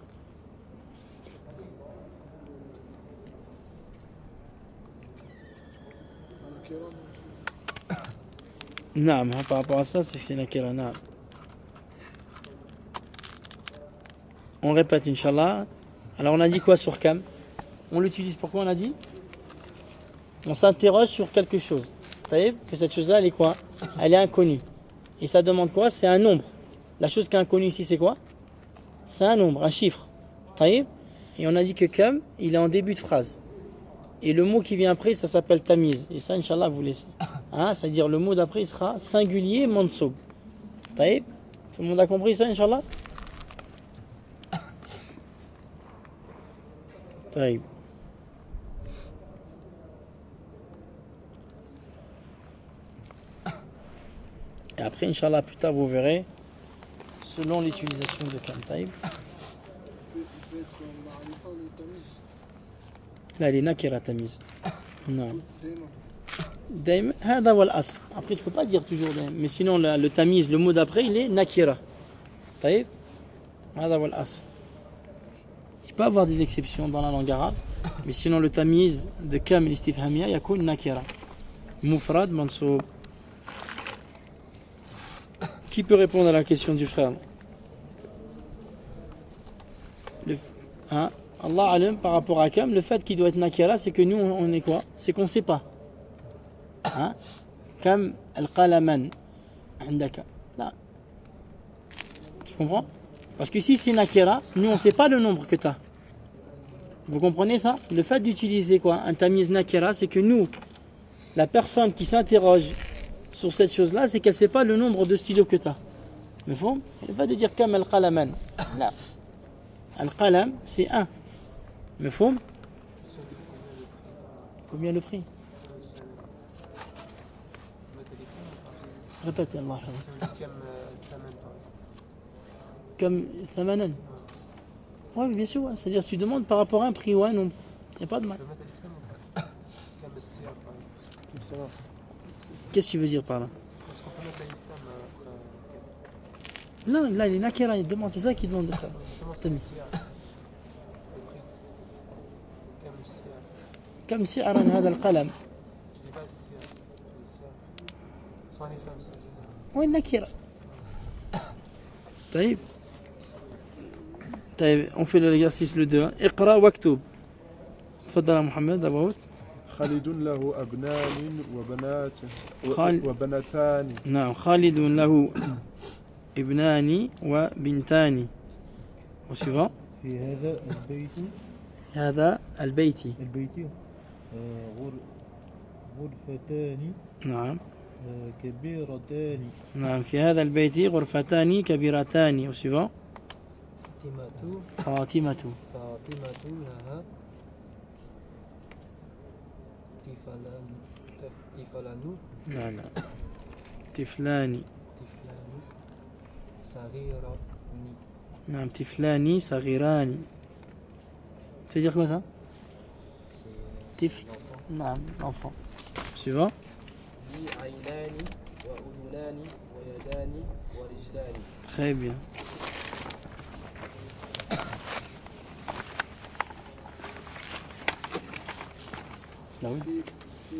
Non, par rapport à ça, c'est que c'est nakira. Non. On répète, Inch'Allah. Alors, on a dit quoi sur kam? On l'utilise pourquoi on a dit? On s'interroge sur quelque chose. Vous savez que cette chose-là, elle est quoi? Elle est inconnue. Et ça demande quoi? C'est un nombre. La chose qui est inconnue ici, c'est quoi? C'est un nombre, un chiffre. Et on a dit que kam, il est en début de phrase. Et le mot qui vient après, ça s'appelle tamiz. Et ça, Inch'Allah, vous laissez. Hein? C'est-à-dire le mot d'après, il sera singulier, mansoub. Tout le monde a compris ça, Inch'Allah? Taïb. Et après, Inch'Allah, plus tard, vous verrez, selon l'utilisation de kam. Taïb. peut être ma'rifa ou tamiz. Là, il est nakira tamiz. Non. Daima. Daim, hada wal asl. Après, tu ne peux pas dire toujours daim. Mais sinon, le tamiz, le mot d'après, il est nakira. Taïb. Hada wal asl. Il peut y avoir des exceptions dans la langue arabe. Mais sinon, le tamiz de kam l'istifhamia, yakun nakira. Mufrad, mansoub. Qui peut répondre à la question du frère? Hein? Allah alim, par rapport à kam, le fait qu'il doit être nakira, c'est que nous, on est quoi? C'est qu'on ne sait pas. Hein? Kam al-qalaman indaka. Là. Tu comprends? Parce que si c'est nakira, nous, on ne sait pas le nombre que tu as. Vous comprenez ça? Le fait d'utiliser quoi? Un tamiz nakira, c'est que nous, la personne qui s'interroge sur cette chose-là, c'est qu'elle ne sait pas le nombre de stylos que tu as. Mais faut, il va de dire kam al-qalaman. Là. Al-qalam, c'est 1. Mais faut. Combien le prix? Répétez, Allah. Comme thamanan. Oui, bien sûr. Ouais. C'est-à-dire, si tu demandes par rapport à un prix ou à un nombre, il n'y a pas de mal. Qu'est-ce que tu veux dire par là? Non, là, il est nakira, il demande, c'est ça qu'il demande de faire. كم سعرا هذا القلم؟ وين نكرة؟ طيب on fait l'exercice le 2. اقرأ واكتب. تفضل يا محمد أبو عود. خالد له أبنان وبنات وبنتان. نعم خالد له ابنان وبنتان. وسيفا في هذا البيت هذا البيت غرفتان نعم كبيرتان. نعم في هذا البيت غرفتان كبيرتان. وسيفا فاطمة لها طفلان لا لا طفلان صغيران نعم طفلان صغيران. Ça veut dire quoi ça? طفل. نعم enfant. Suivant. لي عينان وأذنان ويدان ورجلان. Très bien. Ah oui. في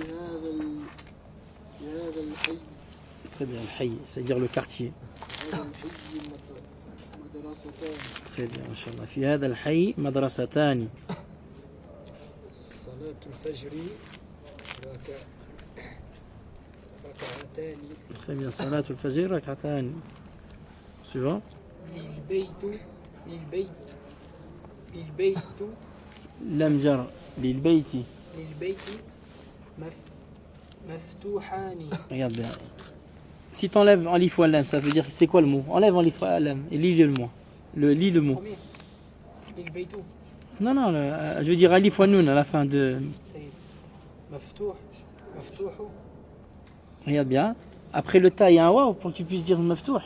هذا الحي Très bien, الحي, c'est-à-dire le quartier. هذا الحي مدرستان. Très bien, Inch'Allah. في هذا الحي مدرستان. صلاة الفجر ركعتان. Très bien, صلاة الفجر ركعتان. Suivant. للبيت لم جر للبيت. مفتوحان. Regarde bien. Si tu enlèves alif ou lam, ça veut dire c'est quoi le mot? Enlève alif ou lam et lis le mot. Lis le mot. للبيت Non, non, je veux dire alif ou noun à la fin de. مفتوح. Regarde bien. Après le ta, il y a un waouh pour que tu puisses dire maftouh.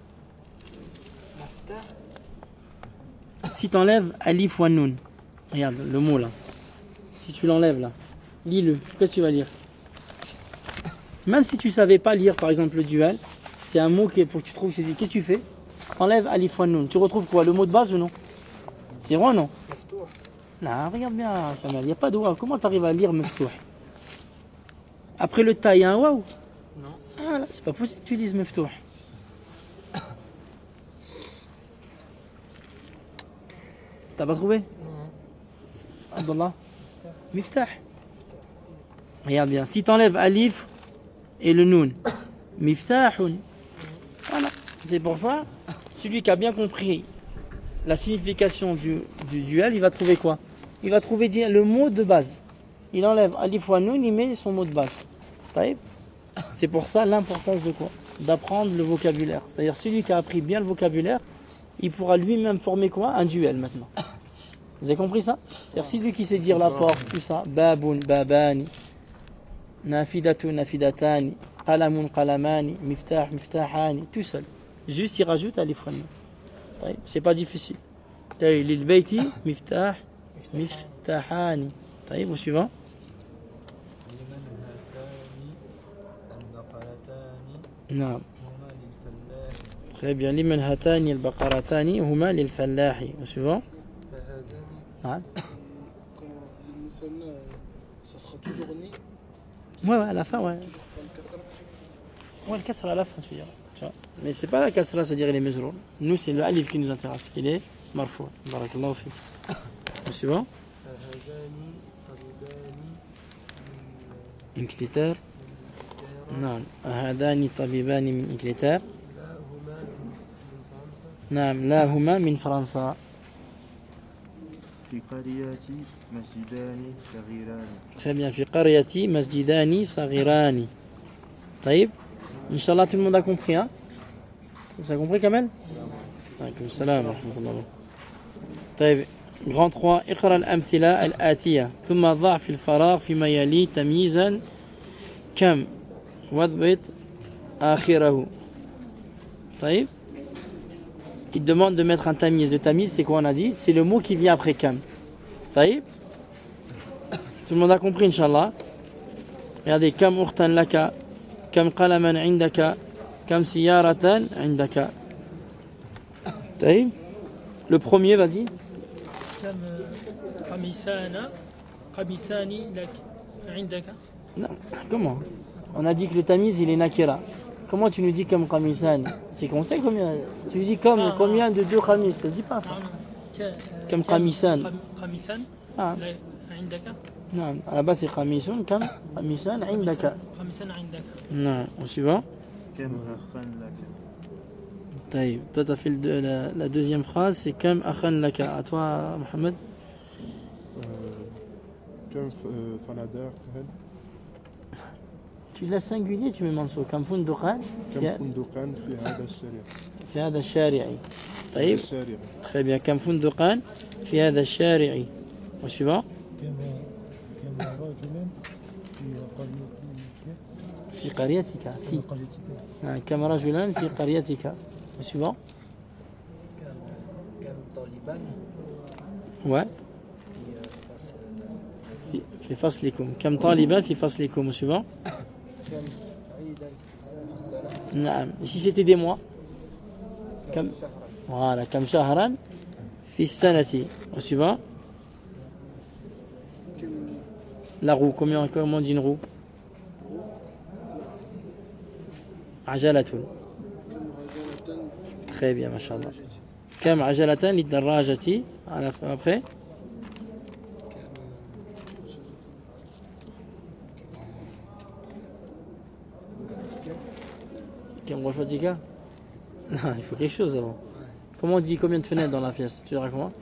مفتاح. Si tu enlèves alif ou noun, regarde le mot là. Si tu l'enlèves là, lis-le. Qu'est-ce que tu vas lire? Même si tu savais pas lire par exemple le dual, c'est un mot qui est pour que tu trouves que c'est. Qu'est-ce que tu fais? Enlève alif ou noun. Tu retrouves quoi? Le mot de base ou non? C'est vrai ou non? مفتوح. Non, regarde bien, Kamal, il n'y a pas de waouh. Comment tu arrives à lire maftouh? Après le ta, il y a un waouh? Non. Voilà, c'est pas possible que tu dises maftouh. T'as pas trouvé? Non. Abdallah? Miftah. Regarde bien, si tu enlèves alif et le noun, miftahun. Voilà, c'est pour ça, celui qui a bien compris la signification du duel, il va trouver quoi? Il va trouver le mot de base. Il enlève alif ou noun, il met son mot de base. Taïb. C'est pour ça l'importance de quoi? D'apprendre le vocabulaire. C'est-à-dire celui qui a appris bien le vocabulaire, il pourra lui-même former quoi? Un duel maintenant. Vous avez compris ça? C'est-à-dire celui qui sait dire la porte, tout ça, baboun, babani, nafidatun, nafidatani, qalamun, qalamani, miftah, miftahani, tout seul. Juste il rajoute alif ou noun. C'est pas difficile. Lilbayti, miftah, miftahani. Au suivant. نعم. Très bien. لمن هاتان البقرتان هما للفلاح. Au suivant. نعم. المثنى ça sera toujours né. Ouais, à la fin, ouais. Ouais, le kasra à la fin, tu vois. Mais c'est pas la kasra, c'est-à-dire les mesrour. Nous, c'est le alif qui nous intéresse. Il est marfou. Barakallahu fik. Au suivant. إنكليتير. نعم. هذان طبيبان من إنكليتير. نعم. لا هما من فرنسا. في قرية مسجدان صغيران. Très bien. في قرية مسجدان صغيران. طيب. Inch'Allah, tout le monde a compris, hein? Ça a compris, Kamel? Alaykoum salam wa rahmatullah. طيب. Grand 3. اقرأ الأمثلة الآتية ثم ضع في الفراغ فيما يلي تمييزا كم واضبط آخره. طيب. Il demande de mettre un tamiz. Le tamiz, c'est quoi on a dit? C'est le mot qui vient après kam. طيب. Tout le monde a compris, Inch'Allah. Regardez. Kam ukhtan laka. Kam qalaman indaka. Kam siyaratan indaka. طيب. Le premier, vas-y. كم قميصان لك عندك. Non. Comment? On a dit que le tamiz, il est nakira. Comment tu nous dis comme qamisan? C'est qu'on sait combien. Tu dis comme combien de deux qamis? Ça se dit pas ça. Comme qamisan. قميصان عندك. Non, à la base c'est qamisun comme qamisan indaka. قميصان عندك. Non, au suivant. كم أخا لك. طيب, toi tu as fait la deuxième phrase, c'est comme akhan laka. À toi, Mohamed. كم فنادق Tu laisses singulier, tu mets mansour. Comme funduqan. كم فندقان في هذا الشارع. في هذا الشارع. طيب. الشارع. Très bien. كم فندقان في هذا الشارع. Au suivant. كما رجلا في في قريتك. قريتك. في. قريتك. كم رجلا في قريتك. Au suivant. طالبان Ouais. في فصلكم كم طالبا في فصلكم suivant. كم عيدا في السنة نعم. Si c'était des mois. كم كم شهرا voilà كم شهرا في السنة suivant. كم La roue, comment on dit une roue? عجلة. كم عجلة Très bien, machallah. كم عجلة للدراجة après. Comme Rochotika. Non, il faut quelque chose avant. Comment on dit combien de fenêtres dans la pièce? Tu diras comment?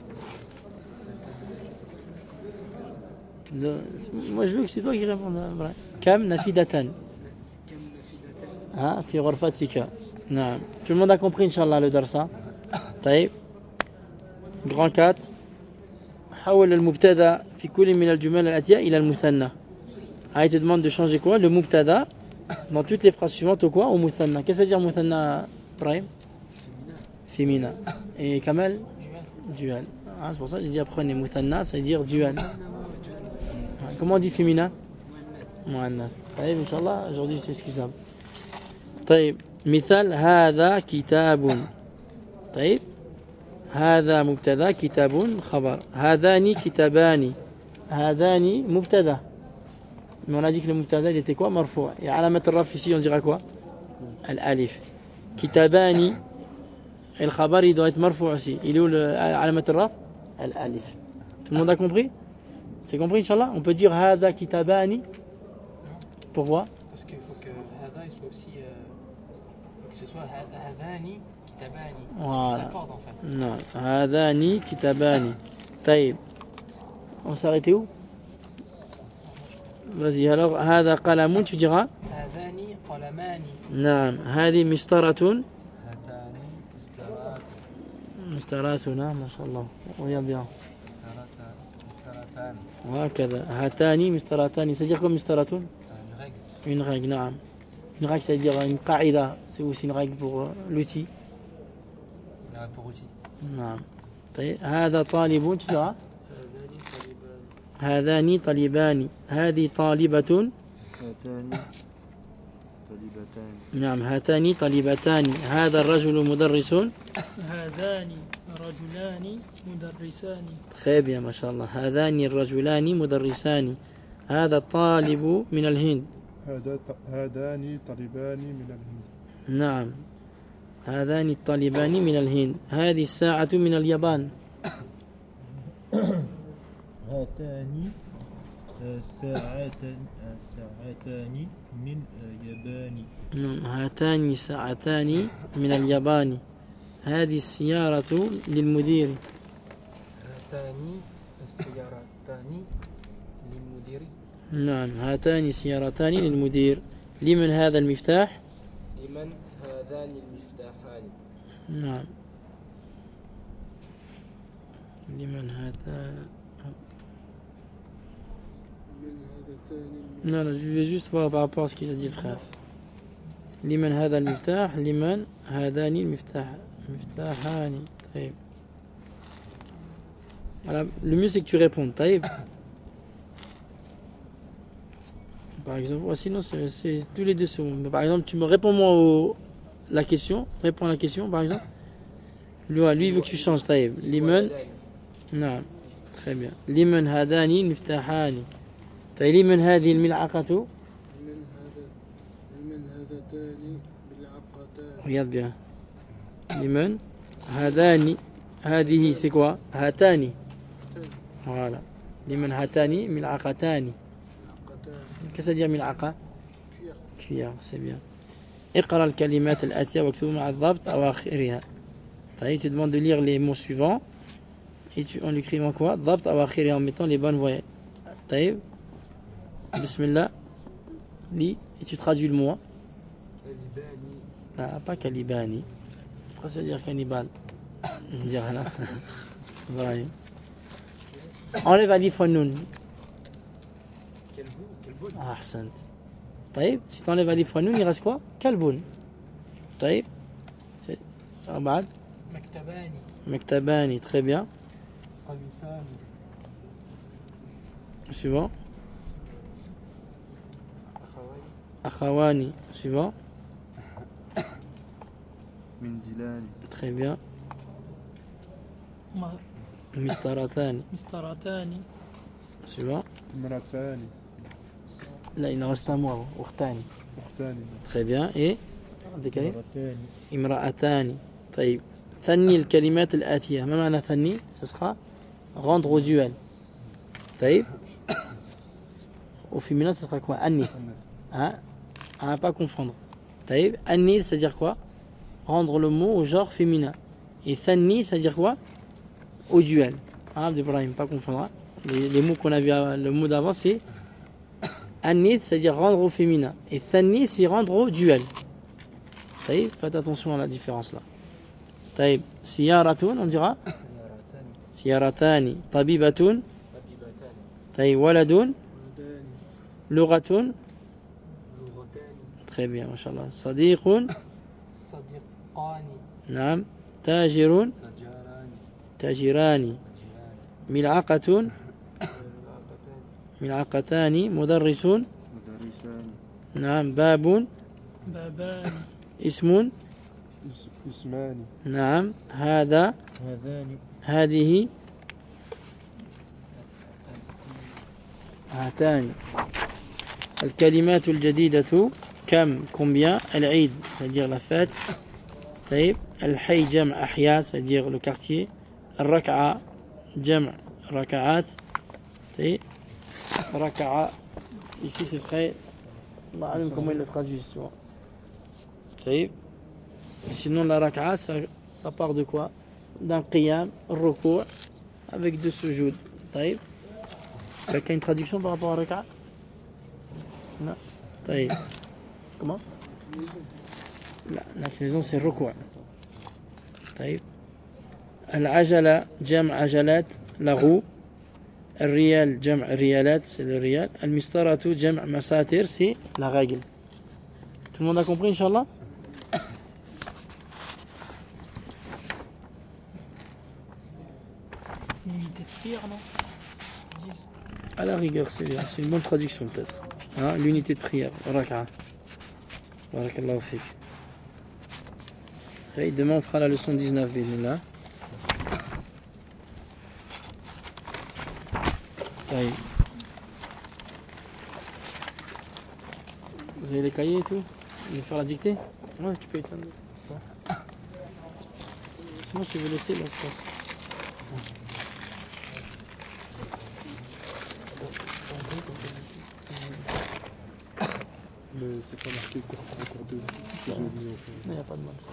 Moi je veux que c'est toi qui réponds. Kam nafidatan. كم نافذة Ah, fi ghurfatika. Non. Tout le monde a compris, Inch'Allah, le darsa. طيب. Grand 4. حول المبتدا في كل من الجمل الآتية إلى المثنى. Ah, il te demande de changer quoi? Le mubtada dans toutes les phrases suivantes au quoi? Au muthanna. Qu'est-ce que ça veut dire muthanna, Ibrahim? Féminin. Et Kamal? Dual. Ah, c'est pour ça que j'ai dit apprenez muthanna, ça veut dire dual. Comment on dit féminin? مؤنث. طيب إن شاء الله aujourd'hui c'est excusable. طيب مثال هذا كتاب. طيب هذا مبتدا كتاب خبر. هذان كتابان. هذان مبتدا. Mais on a dit que le mubtada il était quoi? Marfou'. Et alamat al-raf ici on dira quoi? Al-alif. Kitabani. Et le khabar il doit être marfou' aussi. Il est où le alamat al-raf? Al-alif. Tout le monde a compris? C'est compris Inch'Allah? On peut dire hada kitabani. Pourquoi? parce qu'il faut que هذا il soit aussi faut que ce soit هذاني كتاباني Voilà. ça s'accorde en fait. Non. Hadani kitabani. Taïb. On s'est arrêté où? Vas-y alors. Hada qalamun tu diras? هذاني قلمان نعم. هذه مسطرة. هاتان مسترات مسطرات نعم ما شاء الله. Regarde bien. مسترتان وهكذا. هاتان مسطرتان. Ça veut dire quoi مسطرة? une règle Une règle, نعم. Une règle, ça veut dire une qaïda. C'est aussi une règle pour l'outil. une règle pour outil نعم. طيب هذا طالب tu diras? هذاني طالبان هذان طالبان. هذه طالبة. هاتان طالبتان. نعم هاتان طالبتان. هذا الرجل مدرس. هذان رجلان مدرسان. Très bien ما شاء الله. هذان الرجلان مدرسان. هذا الطالب من الهند. هذان طالبان من الهند. نعم هذان الطالبان من الهند. هذه الساعة من اليابان. هاتان ساعتان من يابان. نعم هاتان ساعتان من اليابان. هذه السيارة للمدير. هاتان السيارتان للمدير نعم هاتان سيارتان للمدير. لمن هذا المفتاح؟ لمن هذان المفتاحان نعم لمن هذا. من هذتان Non, non, je vais juste voir par rapport à ce qu'il a dit frère. لمن هذا المفتاح. لمن هذان المفتاح. مفتاحان. طيب. Voilà. Le mieux c'est que tu répondes. طيب. Par exemple, sinon c'est tous les deux secondes. Par exemple, tu me réponds-moi la question. Réponds à la question, par exemple. Lui, il veut que tu changes. طيب. لمن. نعم. Très bien. لمن هذان المفتاحان. طيب لمن هذه الملعقة. من هذتان ملعقتان. Regarde bien. لمن هذان. هذه c'est quoi? هاتان. Voilà. لمن هاتان ملعقتان. ملعقتان Qu'est-ce que ça veut dire ملعقة? cuillère. cuillère, c'est bien. اقرأ الكلمات الآتية واكتب مع الضبط أواخرها. طيب, tu demandes de lire les mots suivants et en l'écrivant quoi? ضبط أواخرها en mettant les bonnes voyelles. طيب. Bismillah. Lis et tu traduis le mot. Ah, pas Kalibani. Pourquoi ça veut dire cannibale? On dirait là. Ibrahim. Enlève Alif wa Nun. Ah, ahsant. طيب, si tu enlèves Alif wa Nun, il reste quoi? Kalboun. طيب. C'est بعد. مكتبان مكتباني, très bien. قميصان Suivant. أخوين Akhawani. Suivant. منديلان Très bien. ما- Mistaratani. مسطرتان Suivant. امرأتان Là, il en reste un mot avant. Ukhtani. أختان Très bien. Et décalé. مرتان امرأتان. طيب. ثني الكلمات الآتية. ما معنى ثني؟ Ce sera rendre au duel. طيب. Au féminin, ce sera quoi? Anni. Hein? À ne pas confondre. طيب. Anni, c'est-à-dire quoi? Rendre le mot au genre féminin. Et thanni, c'est-à-dire quoi? Au duel. Hein, d'Ibrahim, pas confondre. Hein. Les mots qu'on a vu, le mot d'avant, c'est Anni, c'est-à-dire rendre au féminin. Et thanni, c'est rendre au duel. طيب. Faites attention à la différence là. طيب. Siyaratun, on dira سيارتان Siyaratani. Tabibatun. طبيبتان طيب. Waladun. ولدان Lughatun. لغتان Très bien, mashallah. Sadiqun. صديقان Naam. Tajirun. تجاران Tajirani. تجيران Mil'aqatun. ملعقتان ملعقتان. مدرسون. مدرسان نعم. باب. بابان اسم. اسمان نعم. هذا. هذان هذه. هاتان. الكلمات الجديدة كم combien العيد c'est-à-dire la fête طيب الحي جمع أحياء c'est-à-dire le quartier الركعة جمع ركعات طيب ركعة ici ce serait Allah alim comment il le traduit tu vois طيب sinon la raka'a ça part de quoi d'un qiyam ruku' avec deux sujoud طيب quelqu'un a une traduction par rapport à raka'a non طيب comment لا l'inclinaison c'est ruku' طيب العجلة جمع عجلات la roue الريال جمع ريالات c'est le rial المسطرة جمع مساتر c'est la règle tout le monde a compris Inch'Allah Unité de prière, non? à la rigueur c'est bien c'est une bonne traduction peut-être hein, l'unité de prière raka'a barakallahu fik et demain on fera la leçon 19 bismillah. Allez. Vous avez les cahiers et tout? Vous voulez faire la dictée? Ouais, tu peux éteindre ça. Sinon, je vais laisser l'espace. Mais c'est pas marqué cours 2. Non, il n'y a pas de mal. Ça.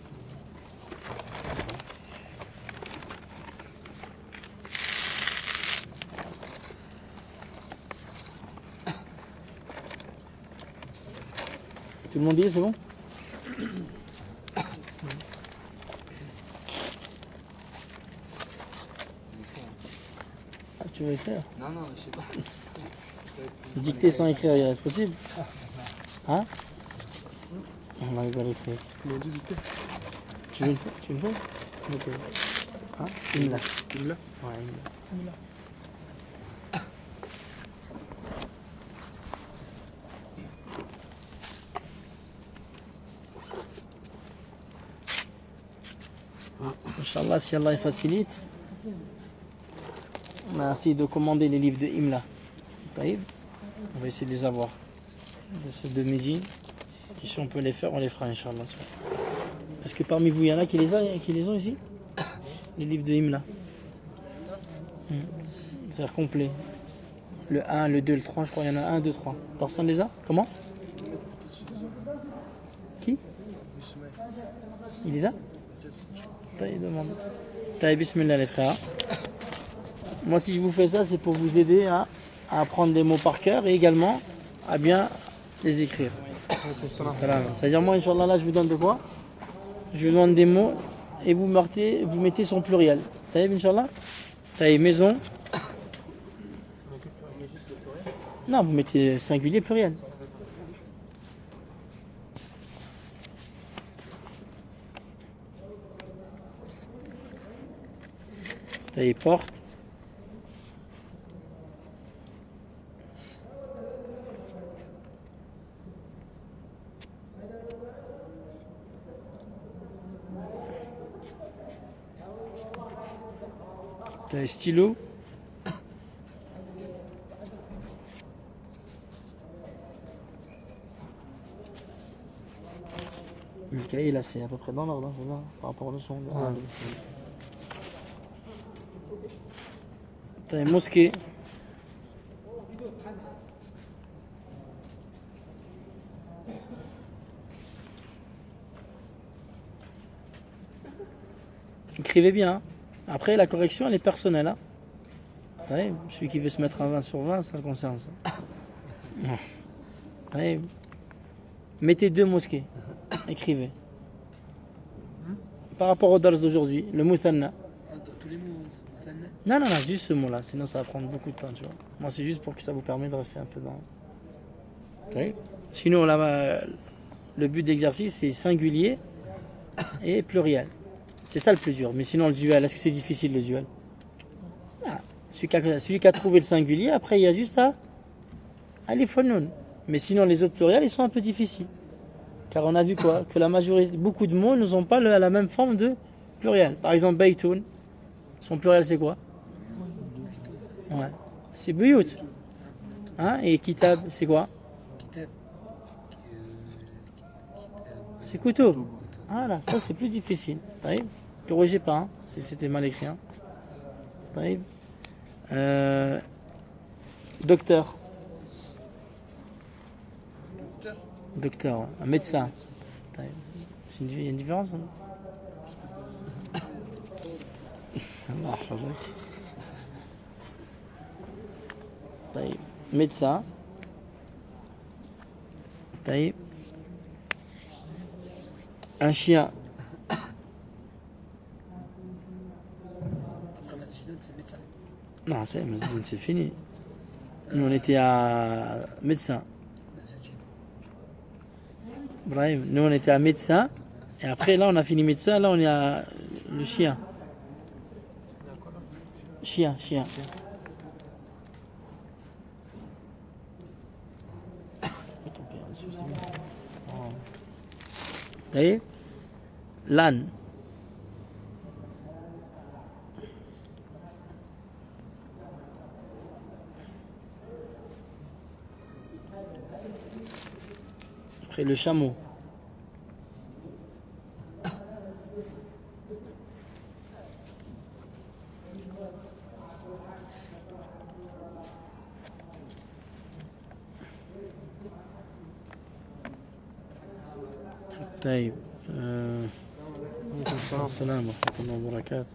Tout le monde dit, c'est bon? Ah, tu veux écrire? Non, non, je sais pas. Dicter sans écrire, c'est possible? Hein? On va vérifier. Comment on dit dictée? Tu veux le faire? Tu veux le faire? Vas-y. Hein? Imla. Imla. Ouais, Imla. Inch'Allah, si Allah facilite, on a essayé de commander les livres de Imla. Taïb. On va essayer de les avoir. De ceux de Médine. Et si on peut les faire, on les fera, Inch'Allah. Est-ce que parmi vous, il y en a qui les ont ici? Les livres de Imla. C'est-à-dire complet. Le 1, le 2, le 3, je crois, il y en a 1, 2, 3. Personne les a? Comment? Qui? Il les a? Taïb, demande. Taïb, bismillah les frères. Moi, si je vous fais ça, c'est pour vous aider à apprendre des mots par cœur et également à bien les écrire. C'est-à-dire, moi, Inch'Allah, là, je vous donne de quoi? Je vous donne des mots et vous mettez son pluriel. Taïb, Inch'Allah? Taïb, maison. Non, vous mettez singulier, pluriel. Taïb, porte. T'as un stylo. Le cahier là c'est à peu près dans l'ordre, hein, c'est ça, par rapport au son. Ah, t'as une mosquée. Écrivez bien. Hein. Après la correction elle est personnelle. Hein. Ouais, celui qui veut se mettre à 20 sur 20, ça le concerne ça. Ouais. Mettez 2 mosquées. Écrivez. Par rapport au dars d'aujourd'hui, le muthanna. Tous les mots, Non, juste ce mot-là, sinon ça va prendre beaucoup de temps, tu vois. Moi, c'est juste pour que ça vous permette de rester un peu dans... Okay. Sinon, là, le but d'exercice, c'est singulier et pluriel. C'est ça le plus dur. Mais sinon, le duel, est-ce que c'est difficile, le duel? Ah, celui qui a trouvé le singulier, après, il y a juste à... Alif wa nun. Mais sinon, les autres pluriels, ils sont un peu difficiles. Car on a vu quoi? Que la majorité, beaucoup de mots ne ont pas la même forme de pluriel. Par exemple, baytoun, son pluriel c'est quoi? Ouais. C'est buyut. Hein? Et kitab, c'est quoi? C'est kutub. Voilà, ça c'est plus difficile. Ne corrigez pas, hein, si c'était mal écrit. Hein. Docteur. Docteur, ouais. Un médecin. Il y a une différence hein. Médecin. Un chien. Après Masjidun, c'est médecin. Non, c'est fini. Nous on était à médecin. Brahim, nous on était à médecin. Et après là on a fini médecin, là on est à le chien. Chien. Vous voyez? L'âne. Après le chameau. طيب السلام ورحمة الله وبركاته.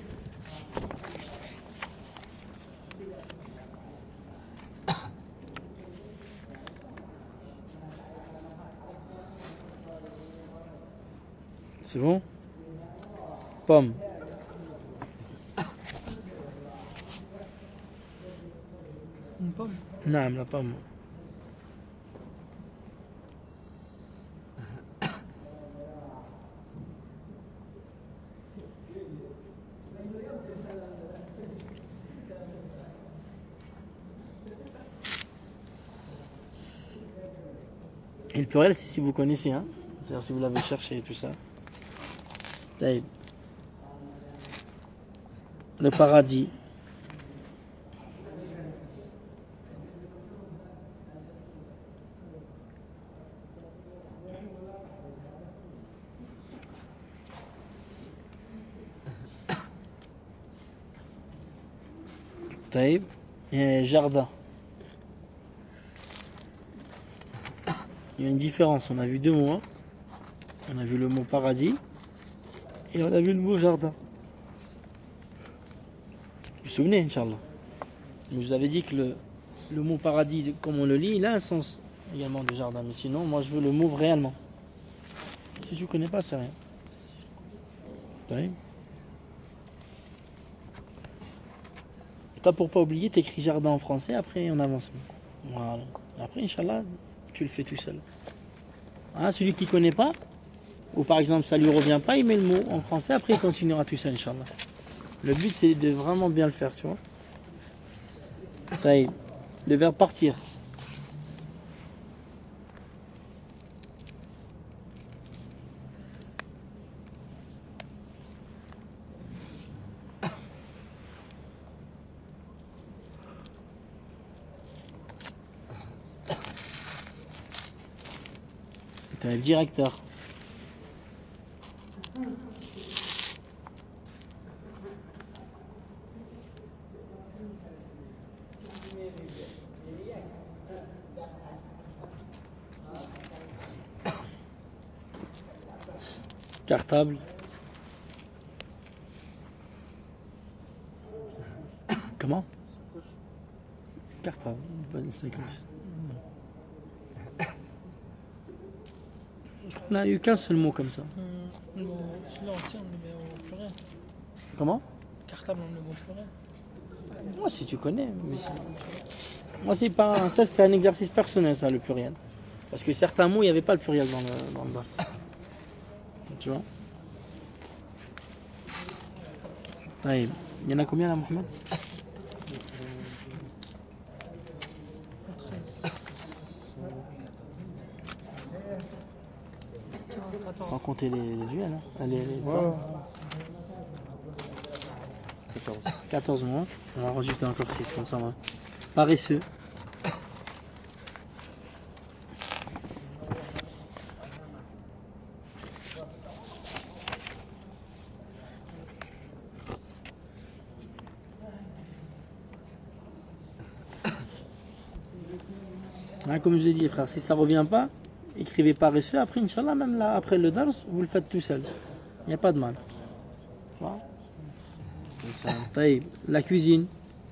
C'est bon? Pomme. Une pomme. Non, la pomme. Et le pluriel, c'est si vous connaissez, hein. C'est-à-dire si vous l'avez cherché et tout ça. Le paradis. Et jardin. Il y a une différence, on a vu 2 mots. Hein. On a vu le mot paradis et on a vu le mot jardin. Vous vous souvenez, Inch'Allah. Je vous avais dit que le mot paradis, comme on le lit, il a un sens également de jardin. Mais sinon, moi je veux le mot réellement. Si tu ne connais pas, c'est rien. T'as pour pas oublier, t'écris jardin en français, après on avance. Voilà. Après, Inch'Allah, tu le fais tout seul. Hein, celui qui ne connaît pas, ou par exemple ça lui revient pas, il met le mot en français, après il continuera tout seul, Inch'Allah. Le but c'est de vraiment bien le faire, tu vois. Le verbe partir. T'es le directeur. Cartable. Comment? Cartable, pas une sacoche. Je crois qu'on n'a eu qu'un seul mot comme ça. Celui-là aussi, on le met au pluriel. Comment? Cartable, on le met au pluriel. Moi, si tu connais. Mais moi, c'est pas. Ça, c'était un exercice personnel, ça, le pluriel. Parce que certains mots, il n'y avait pas le pluriel dans le DAF. Tu vois? Ouais. Il y en a combien là, Mohamed? Sans compter les duels, hein. Les Ouais. 14 mois. On va rajouter encore 6 comme ça. Ouais. Paresseux. Hein, comme je l'ai dit, frère, si ça revient pas, écrivez paresseux. Après, Inch'Allah, même là, après le dars, vous le faites tout seul. Il n'y a pas de mal. Voilà. Taïb. La cuisine.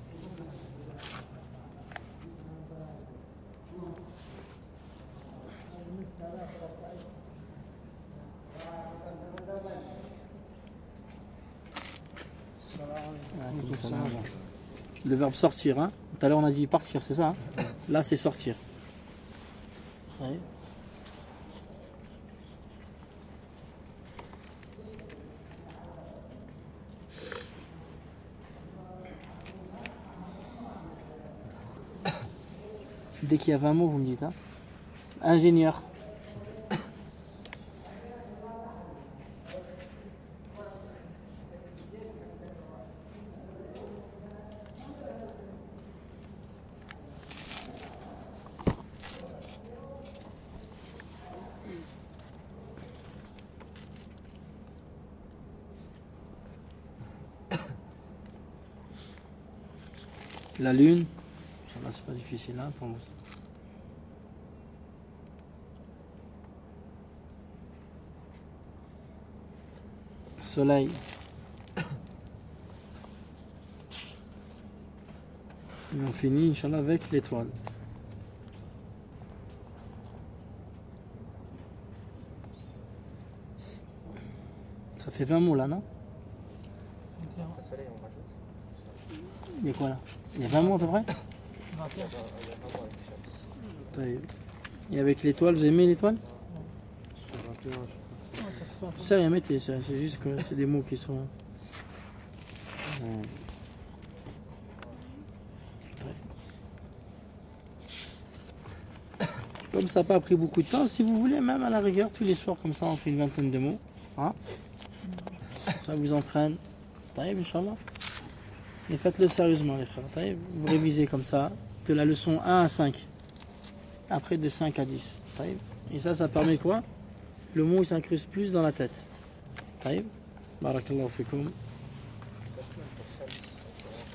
Le verbe sortir, hein. Tout à l'heure on a dit partir, c'est ça, hein. Là c'est sortir. Ouais. Dès qu'il y a 20 mots, vous me dites, hein. Ingénieur. La lune. Là, c'est pas difficile, hein, pour moi. Soleil. Et on finit, Inch'Allah, avec l'étoile. Ça fait 20 mots là, non? Il y a quoi là? Il y a 20 mots à peu près? 21. Et avec l'étoile, vous aimez l'étoile? Ouais, ça fait pas. C'est rien, mettez ça, c'est juste que c'est des mots qui sont. Comme ça n'a pas pris beaucoup de temps, si vous voulez, même à la rigueur, tous les soirs, comme ça, on fait une vingtaine de mots. Hein? Ça vous entraîne. Taïb, Inch'Allah. Et faites-le sérieusement, les frères. Taïb. Vous révisez comme ça, de la leçon 1 à 5. Après, de 5 à 10. Taïb. Et ça permet quoi? Le mot il s'incruste plus dans la tête. Taïb. Barakallahu fikum.